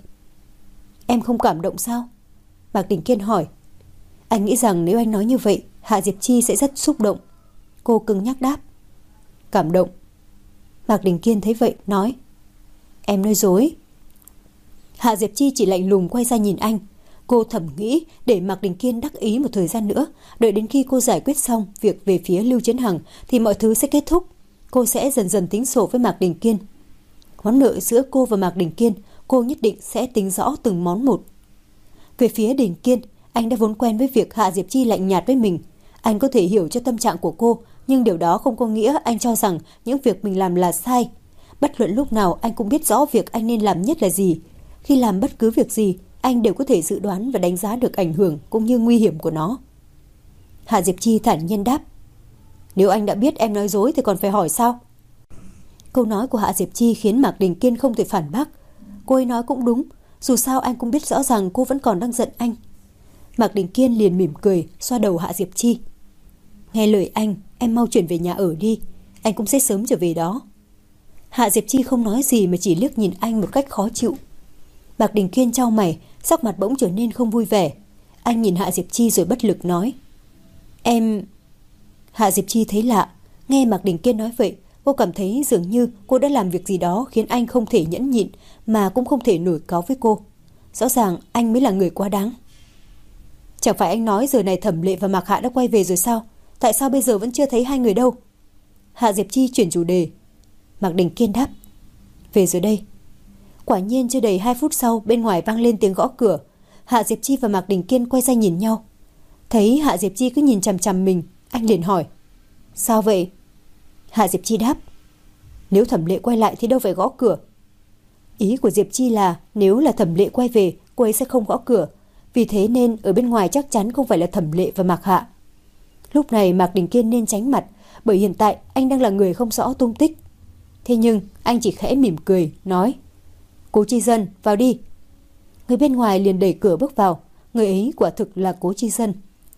Em không cảm động sao? Mạc Đình Kiên hỏi. Anh nghĩ rằng nếu anh nói như vậy, Hạ Diệp Chi sẽ rất xúc động. Cô cứng nhắc đáp: Cảm động. Mạc Đình Kiên thấy vậy nói: Em nói dối. Hạ Diệp Chi chỉ lạnh lùng quay ra nhìn anh. Cô thầm nghĩ để Mạc Đình Kiên đắc ý một thời gian nữa, đợi đến khi cô giải quyết xong việc về phía Lưu Chiến Hằng thì mọi thứ sẽ kết thúc. Cô sẽ dần dần tính sổ với Mạc Đình Kiên. Món nợ giữa cô và Mạc Đình Kiên, cô nhất định sẽ tính rõ từng món một. Về phía Đình Kiên, anh đã vốn quen với việc Hạ Diệp Chi lạnh nhạt với mình. Anh có thể hiểu cho tâm trạng của cô, nhưng điều đó không có nghĩa anh cho rằng những việc mình làm là sai. Bất luận lúc nào anh cũng biết rõ việc anh nên làm nhất là gì. Khi làm bất cứ việc gì, anh đều có thể dự đoán và đánh giá được ảnh hưởng cũng như nguy hiểm của nó. Hạ Diệp Chi thản nhiên đáp: Nếu anh đã biết em nói dối thì còn phải hỏi sao? Câu nói của Hạ Diệp Chi khiến Mạc Đình Kiên không thể phản bác. Cô ấy nói cũng đúng, dù sao anh cũng biết rõ rằng cô vẫn còn đang giận anh. Mạc Đình Kiên liền mỉm cười, xoa đầu Hạ Diệp Chi. Nghe lời anh, em mau chuyển về nhà ở đi, anh cũng sẽ sớm trở về đó. Hạ Diệp Chi không nói gì mà chỉ liếc nhìn anh một cách khó chịu. Mạc Đình Kiên chau mày, sắc mặt bỗng trở nên không vui vẻ. Anh nhìn Hạ Diệp Chi rồi bất lực nói: Em... Hạ Diệp Chi thấy lạ. Nghe Mạc Đình Kiên nói vậy, cô cảm thấy dường như cô đã làm việc gì đó khiến anh không thể nhẫn nhịn, mà cũng không thể nổi cáu với cô. Rõ ràng anh mới là người quá đáng. Chẳng phải anh nói giờ này Thẩm Lệ và Mạc Hạ đã quay về rồi sao? Tại sao bây giờ vẫn chưa thấy hai người đâu? Hạ Diệp Chi chuyển chủ đề. Mạc Đình Kiên đáp: Về rồi đây. Quả nhiên chưa đầy 2 phút sau, bên ngoài vang lên tiếng gõ cửa. Hạ Diệp Chi và Mạc Đình Kiên quay ra nhìn nhau. Thấy Hạ Diệp Chi cứ nhìn chằm chằm mình, anh liền hỏi: Sao vậy? Hạ Diệp Chi đáp: Nếu Thẩm Lệ quay lại thì đâu phải gõ cửa. Ý của Diệp Chi là nếu là Thẩm Lệ quay về, cô ấy sẽ không gõ cửa. Vì thế nên ở bên ngoài chắc chắn không phải là Thẩm Lệ và Mạc Hạ. Lúc này Mạc Đình Kiên nên tránh mặt, bởi hiện tại anh đang là người không rõ tung tích. Thế nhưng anh chỉ khẽ mỉm cười, nói: Cố Chi Dân, vào đi. Người bên ngoài liền đẩy cửa bước vào. Người ấy quả thực là Cố Chi Dân.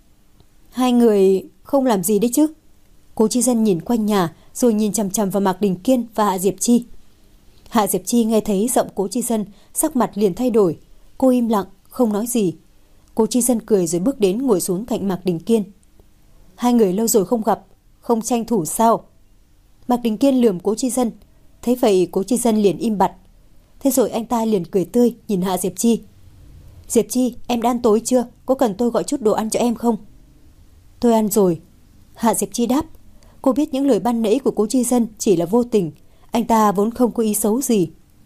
Hai người không làm gì đấy chứ? Cố Chi Dân nhìn quanh nhà, rồi nhìn chằm chằm vào Mạc Đình Kiên và Hạ Diệp Chi. Hạ Diệp Chi nghe thấy giọng Cố Chi Dân, sắc mặt liền thay đổi. Cô im lặng, không nói gì. Cố Chi Dân cười rồi bước đến ngồi xuống cạnh Mạc Đình Kiên. Hai người lâu rồi không gặp, không tranh thủ sao? Mạc Đình Kiên lườm Cố Chi Dân. Thấy vậy Cố Chi Dân liền im bặt. Thế rồi anh ta liền cười tươi nhìn Hạ Diệp Chi. Diệp Chi, em đã ăn tối chưa? Có cần tôi gọi chút đồ ăn cho em không? Tôi ăn rồi. Hạ Diệp Chi đáp. Cô biết những lời ban nãy của Cố Chi Dân chỉ là vô tình. Anh ta vốn không có ý xấu gì.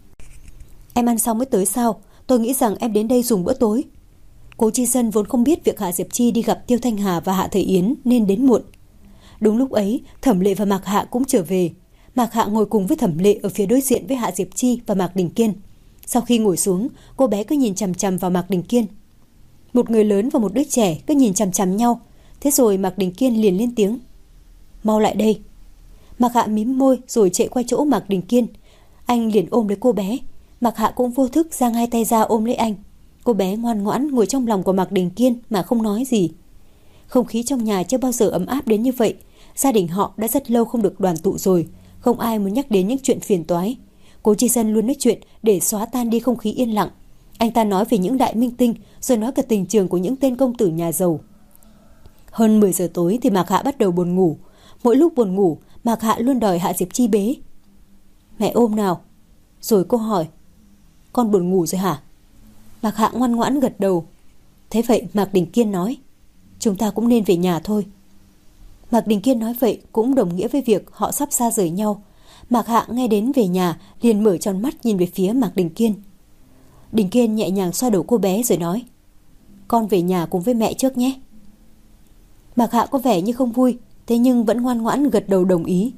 Em ăn xong mới tới sao? Tôi nghĩ rằng em đến đây dùng bữa tối. Cố Chi Dân vốn không biết việc Hạ Diệp Chi đi gặp Tiêu Thanh Hà và Hạ Thời Yến nên đến muộn. Đúng lúc ấy, Thẩm Lệ và Mạc Hạ cũng trở về. Mạc Hạ ngồi cùng với Thẩm Lệ ở phía đối diện với Hạ Diệp Chi và Mạc Đình Kiên. Sau khi ngồi xuống, cô bé cứ nhìn chằm chằm vào Mạc Đình Kiên. Một người lớn và một đứa trẻ cứ nhìn chằm chằm nhau. Thế rồi Mạc Đình Kiên liền lên tiếng: Mau lại đây. Mạc Hạ mím môi rồi chạy qua chỗ Mạc Đình Kiên. Anh liền ôm lấy cô bé. Mạc Hạ cũng vô thức giang hai tay ra ôm lấy anh. Cô bé ngoan ngoãn ngồi trong lòng của Mạc Đình Kiên mà không nói gì. Không khí trong nhà chưa bao giờ ấm áp đến như vậy. Gia đình họ đã rất lâu không được đoàn tụ rồi, không ai muốn nhắc đến những chuyện phiền toái. Cố Chi Dân luôn nói chuyện để xóa tan đi không khí yên lặng. Anh ta nói về những đại minh tinh, rồi nói cả tình trường của những tên công tử nhà giàu. Hơn 10 giờ tối thì Mạc Hạ bắt đầu buồn ngủ. Mỗi lúc buồn ngủ, Mạc Hạ luôn đòi Hạ Diệp Chi bế. Mẹ ôm nào. Rồi cô hỏi, con buồn ngủ rồi hả? Mạc Hạ ngoan ngoãn gật đầu. Thế vậy Mạc Đình Kiên nói, chúng ta cũng nên về nhà thôi. Mạc Đình Kiên nói vậy cũng đồng nghĩa với việc họ sắp xa rời nhau. Mạc Hạ nghe đến về nhà liền mở tròn mắt nhìn về phía Mạc Đình Kiên. Đình Kiên nhẹ nhàng xoa đầu cô bé rồi nói, con về nhà cùng với mẹ trước nhé. Mạc Hạ có vẻ như không vui, thế nhưng vẫn ngoan ngoãn gật đầu đồng ý.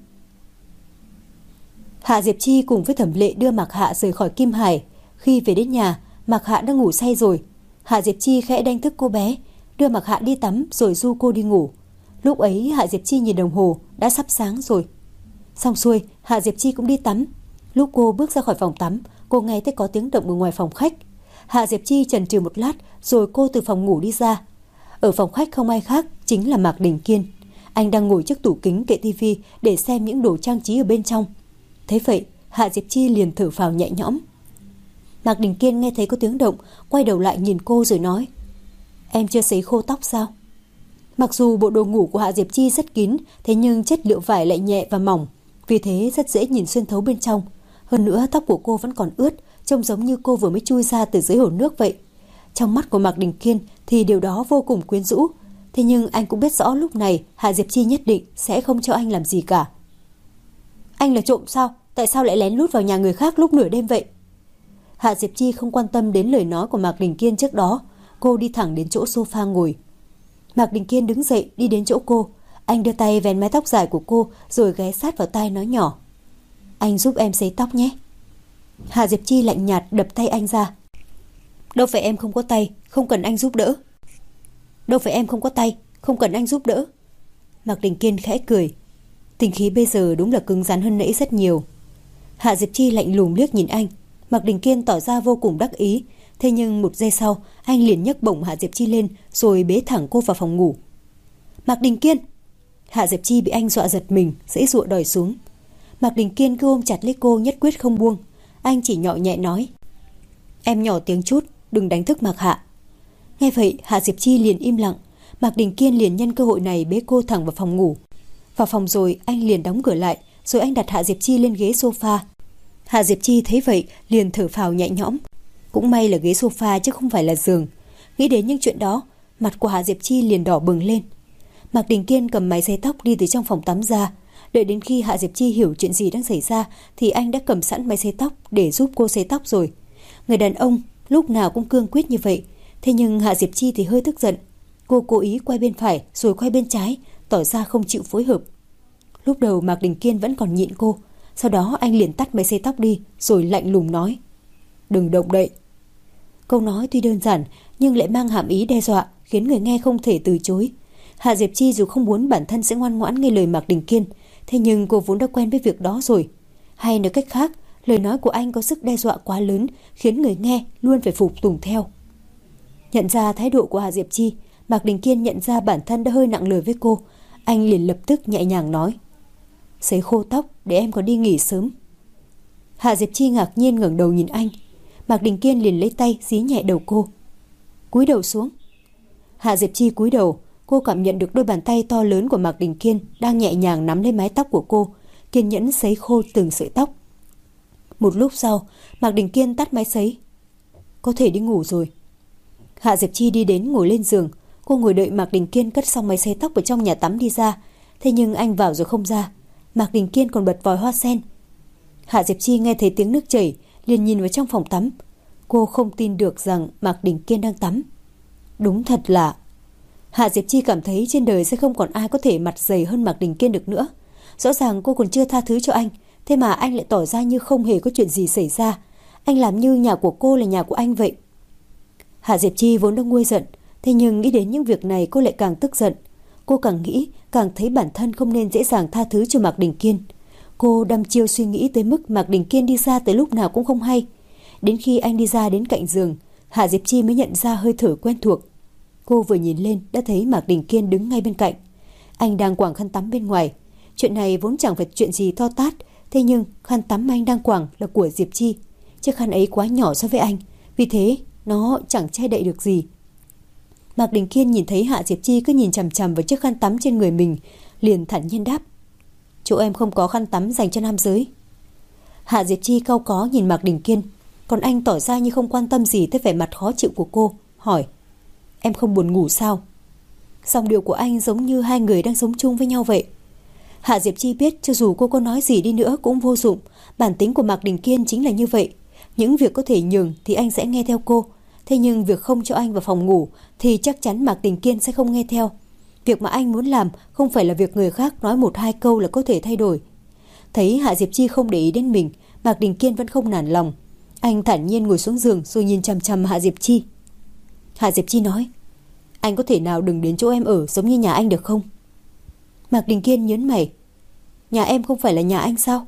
Hạ Diệp Chi cùng với Thẩm Lệ đưa Mạc Hạ rời khỏi Kim Hải. Khi về đến nhà, Mạc Hạ đã ngủ say rồi. Hạ Diệp Chi khẽ đánh thức cô bé, đưa Mạc Hạ đi tắm rồi du cô đi ngủ. Lúc ấy Hạ Diệp Chi nhìn đồng hồ, đã sắp sáng rồi. Xong xuôi, Hạ Diệp Chi cũng đi tắm. Lúc cô bước ra khỏi phòng tắm, cô nghe thấy có tiếng động ở ngoài phòng khách. Hạ Diệp Chi chần chừ một lát, rồi cô từ phòng ngủ đi ra. Ở phòng khách không ai khác, chính là Mạc Đình Kiên. Anh đang ngồi trước tủ kính kệ tivi để xem những đồ trang trí ở bên trong. Thế vậy, Hạ Diệp Chi liền thở phào nhẹ nhõm. Mạc Đình Kiên nghe thấy có tiếng động, quay đầu lại nhìn cô rồi nói, em chưa sấy khô tóc sao? Mặc dù bộ đồ ngủ của Hạ Diệp Chi rất kín, thế nhưng chất liệu vải lại nhẹ và mỏng, vì thế rất dễ nhìn xuyên thấu bên trong. Hơn nữa tóc của cô vẫn còn ướt, trông giống như cô vừa mới chui ra từ dưới hồ nước vậy. Trong mắt của Mạc Đình Kiên thì điều đó vô cùng quyến rũ. Thế nhưng anh cũng biết rõ lúc này Hạ Diệp Chi nhất định sẽ không cho anh làm gì cả. Anh là trộm sao? Tại sao lại lén lút vào nhà người khác lúc nửa đêm vậy? Hạ Diệp Chi không quan tâm đến lời nói của Mạc Đình Kiên trước đó. Cô đi thẳng đến chỗ sofa ngồi. Mạc Đình Kiên đứng dậy đi đến chỗ cô. Anh đưa tay vén mái tóc dài của cô rồi ghé sát vào tai nói nhỏ, anh giúp em sấy tóc nhé. Hạ Diệp Chi lạnh nhạt đập tay anh ra. Đâu phải em không có tay, không cần anh giúp đỡ. Đâu phải em không có tay, không cần anh giúp đỡ. Mạc Đình Kiên khẽ cười. Tình khí bây giờ đúng là cứng rắn hơn nãy rất nhiều. Hạ Diệp Chi lạnh lùng liếc nhìn anh. Mạc Đình Kiên tỏ ra vô cùng đắc ý. Thế nhưng một giây sau, anh liền nhấc bổng Hạ Diệp Chi lên rồi bế thẳng cô vào phòng ngủ. Mạc Đình Kiên! Hạ Diệp Chi bị anh dọa giật mình, giãy giụa đòi xuống. Mạc Đình Kiên cứ ôm chặt lấy cô nhất quyết không buông. Anh chỉ nhỏ nhẹ nói, em nhỏ tiếng chút, đừng đánh thức Mạc Hạ. Nghe vậy Hạ Diệp Chi liền im lặng. Mạc Đình Kiên liền nhân cơ hội này bế cô thẳng vào phòng ngủ. Vào phòng rồi anh liền đóng cửa lại, rồi anh đặt Hạ Diệp Chi lên ghế sofa. Hạ Diệp Chi thấy vậy liền thở phào nhẹ nhõm. Cũng may là ghế sofa chứ không phải là giường. Nghĩ đến những chuyện đó, mặt của Hạ Diệp Chi liền đỏ bừng lên. Mạc Đình Kiên cầm máy sấy tóc đi từ trong phòng tắm ra. Đợi đến khi Hạ Diệp Chi hiểu chuyện gì đang xảy ra thì anh đã cầm sẵn máy sấy tóc để giúp cô sấy tóc rồi. Người đàn ông lúc nào cũng cương quyết như vậy. Thế nhưng Hạ Diệp Chi thì hơi tức giận. Cô cố ý quay bên phải rồi quay bên trái, tỏ ra không chịu phối hợp. Lúc đầu Mạc Đình Kiên vẫn còn nhịn cô. Sau đó anh liền tắt máy sấy tóc đi rồi lạnh lùng nói, đừng động đậy. Câu nói tuy đơn giản nhưng lại mang hàm ý đe dọa, khiến người nghe không thể từ chối. Hạ Diệp Chi dù không muốn bản thân sẽ ngoan ngoãn nghe lời Mạc Đình Kiên, thế nhưng cô vốn đã quen với việc đó rồi. Hay nói cách khác, lời nói của anh có sức đe dọa quá lớn, khiến người nghe luôn phải phục tùng theo. Nhận ra thái độ của Hạ Diệp Chi, Mạc Đình Kiên nhận ra bản thân đã hơi nặng lời với cô. Anh liền lập tức nhẹ nhàng nói, sấy khô tóc để em có đi nghỉ sớm. Hạ Diệp Chi ngạc nhiên ngẩng đầu nhìn anh. Mạc Đình Kiên liền lấy tay dí nhẹ đầu cô. Cúi đầu xuống. Hạ Diệp Chi cúi đầu. Cô cảm nhận được đôi bàn tay to lớn của Mạc Đình Kiên đang nhẹ nhàng nắm lấy mái tóc của cô, kiên nhẫn sấy khô từng sợi tóc. Một lúc sau, Mạc Đình Kiên tắt máy sấy. Có thể đi ngủ rồi. Hạ Diệp Chi đi đến ngồi lên giường. Cô ngồi đợi Mạc Đình Kiên cất xong máy sấy tóc ở trong nhà tắm đi ra. Thế nhưng anh vào rồi không ra. Mạc Đình Kiên còn bật vòi hoa sen. Hạ Diệp Chi nghe thấy tiếng nước chảy, liền nhìn vào trong phòng tắm. Cô không tin được rằng Mạc Đình Kiên đang tắm. Đúng thật lạ. Hạ Diệp Chi cảm thấy trên đời sẽ không còn ai có thể mặt dày hơn Mạc Đình Kiên được nữa. Rõ ràng cô còn chưa tha thứ cho anh, thế mà anh lại tỏ ra như không hề có chuyện gì xảy ra. Anh làm như nhà của cô là nhà của anh vậy. Hạ Diệp Chi vốn đang nguôi giận, thế nhưng nghĩ đến những việc này cô lại càng tức giận. Cô càng nghĩ càng thấy bản thân không nên dễ dàng tha thứ cho Mạc Đình Kiên. Cô đăm chiêu suy nghĩ tới mức Mạc Đình Kiên đi ra tới lúc nào cũng không hay. Đến khi anh đi ra đến cạnh giường, Hạ Diệp Chi mới nhận ra hơi thở quen thuộc. Cô vừa nhìn lên đã thấy Mạc Đình Kiên đứng ngay bên cạnh. Anh đang quàng khăn tắm bên ngoài. Chuyện này vốn chẳng phải chuyện gì to tát, thế nhưng khăn tắm anh đang quàng là của Diệp Chi. Chiếc khăn ấy quá nhỏ so với anh, vì thế nó chẳng che đậy được gì. Mạc Đình Kiên nhìn thấy Hạ Diệp Chi cứ nhìn chằm chằm vào chiếc khăn tắm trên người mình, liền thản nhiên đáp: chỗ em không có khăn tắm dành cho nam giới. Hạ Diệp Chi cau có nhìn Mạc Đình Kiên, còn anh tỏ ra như không quan tâm gì tới vẻ mặt khó chịu của cô, hỏi: em không buồn ngủ sao? Giọng điệu của anh giống như hai người đang sống chung với nhau vậy. Hạ Diệp Chi biết cho dù cô có nói gì đi nữa cũng vô dụng, bản tính của Mạc Đình Kiên chính là như vậy. Những việc có thể nhường thì anh sẽ nghe theo cô, thế nhưng việc không cho anh vào phòng ngủ thì chắc chắn Mạc Đình Kiên sẽ không nghe theo. Việc mà anh muốn làm không phải là việc người khác nói một hai câu là có thể thay đổi. Thấy Hạ Diệp Chi không để ý đến mình, Mạc Đình Kiên vẫn không nản lòng. Anh thản nhiên ngồi xuống giường rồi nhìn chằm chằm Hạ Diệp Chi. Hạ Diệp Chi nói: anh có thể nào đừng đến chỗ em ở giống như nhà anh được không? Mạc Đình Kiên nhớn mày: nhà em không phải là nhà anh sao?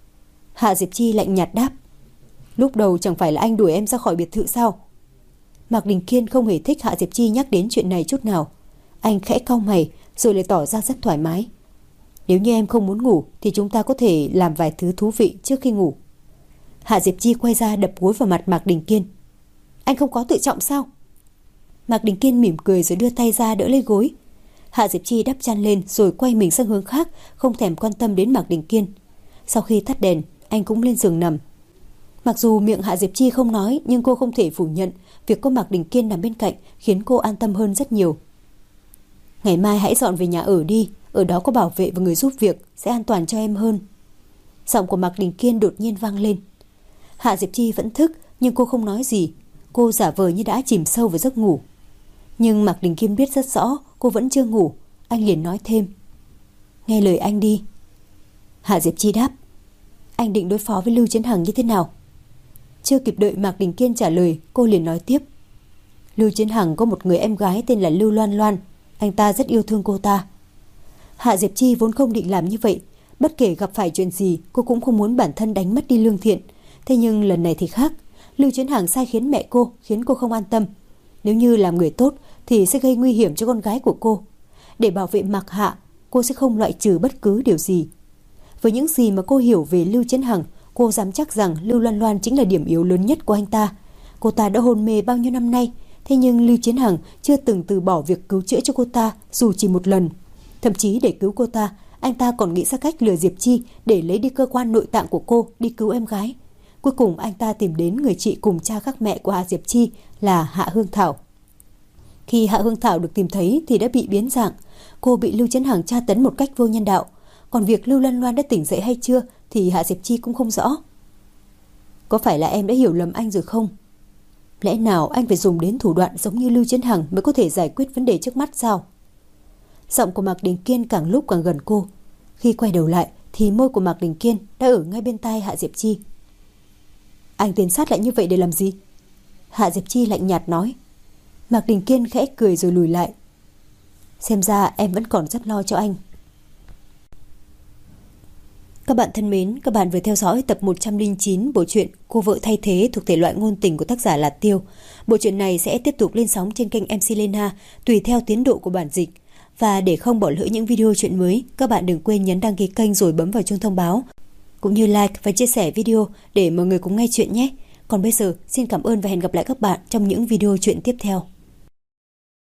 Hạ Diệp Chi lạnh nhạt đáp: lúc đầu chẳng phải là anh đuổi em ra khỏi biệt thự sao? Mạc Đình Kiên không hề thích Hạ Diệp Chi nhắc đến chuyện này chút nào. Anh khẽ cau mày rồi lại tỏ ra rất thoải mái: nếu như em không muốn ngủ thì chúng ta có thể làm vài thứ thú vị trước khi ngủ. Hạ Diệp Chi quay ra đập gối vào mặt Mạc Đình Kiên: anh không có tự trọng sao? Mạc Đình Kiên mỉm cười rồi đưa tay ra đỡ lấy gối. Hạ Diệp Chi đắp chăn lên rồi quay mình sang hướng khác, không thèm quan tâm đến Mạc Đình Kiên. Sau khi tắt đèn, anh cũng lên giường nằm. Mặc dù miệng Hạ Diệp Chi không nói, nhưng cô không thể phủ nhận việc có Mạc Đình Kiên nằm bên cạnh khiến cô an tâm hơn rất nhiều. Ngày mai hãy dọn về nhà ở đi, ở đó có bảo vệ và người giúp việc, sẽ an toàn cho em hơn. Giọng của Mạc Đình Kiên đột nhiên vang lên. Hạ Diệp Chi vẫn thức nhưng cô không nói gì. Cô giả vờ như đã chìm sâu vào giấc ngủ. Nhưng Mạc Đình Kiên biết rất rõ cô vẫn chưa ngủ. Anh liền nói thêm: nghe lời anh đi. Hạ Diệp Chi đáp: anh định đối phó với Lưu Chiến Hằng như thế nào? Chưa kịp đợi Mạc Đình Kiên trả lời, cô liền nói tiếp: Lưu Chiến Hằng có một người em gái tên là Lưu Loan Loan. Anh ta rất yêu thương cô ta. Hạ Diệp Chi vốn không định làm như vậy. Bất kể gặp phải chuyện gì, cô cũng không muốn bản thân đánh mất đi lương thiện. Thế nhưng lần này thì khác. Lưu Chiến Hằng sai khiến mẹ cô, khiến cô không an tâm. Nếu như làm người tốt thì sẽ gây nguy hiểm cho con gái của cô. Để bảo vệ Mạc Hạ, cô sẽ không loại trừ bất cứ điều gì. Với những gì mà cô hiểu về Lưu Chiến Hằng, cô dám chắc rằng Lưu Loan Loan chính là điểm yếu lớn nhất của anh ta. Cô ta đã hôn mê bao nhiêu năm nay, thế nhưng Lưu Chiến Hằng chưa từng từ bỏ việc cứu chữa cho cô ta dù chỉ một lần. Thậm chí để cứu cô ta, anh ta còn nghĩ ra cách lừa Diệp Chi để lấy đi cơ quan nội tạng của cô đi cứu em gái. Cuối cùng anh ta tìm đến người chị cùng cha khác mẹ của Hạ Diệp Chi là Hạ Hương Thảo. Khi Hạ Hương Thảo được tìm thấy thì đã bị biến dạng. Cô bị Lưu Chiến Hằng tra tấn một cách vô nhân đạo. Còn việc Lưu Loan Loan đã tỉnh dậy hay chưa thì Hạ Diệp Chi cũng không rõ. Có phải là em đã hiểu lầm anh rồi không? Lẽ nào anh phải dùng đến thủ đoạn giống như Lưu Chiến Hằng mới có thể giải quyết vấn đề trước mắt sao? Giọng của Mạc Đình Kiên càng lúc càng gần cô. Khi quay đầu lại thì môi của Mạc Đình Kiên đã ở ngay bên tai Hạ Diệp Chi. Anh tiến sát lại như vậy để làm gì? Hạ Diệp Chi lạnh nhạt nói. Mạc Đình Kiên khẽ cười rồi lùi lại. Xem ra em vẫn còn rất lo cho anh. Các bạn thân mến, các bạn vừa theo dõi tập 109 bộ truyện Cô vợ thay thế thuộc thể loại ngôn tình của tác giả Lạt Tiêu. Bộ truyện này sẽ tiếp tục lên sóng trên kênh MC Lena tùy theo tiến độ của bản dịch. Và để không bỏ lỡ những video truyện mới, các bạn đừng quên nhấn đăng ký kênh rồi bấm vào chuông thông báo, cũng như like và chia sẻ video để mọi người cùng nghe chuyện nhé. Còn bây giờ, xin cảm ơn và hẹn gặp lại các bạn trong những video truyện tiếp theo.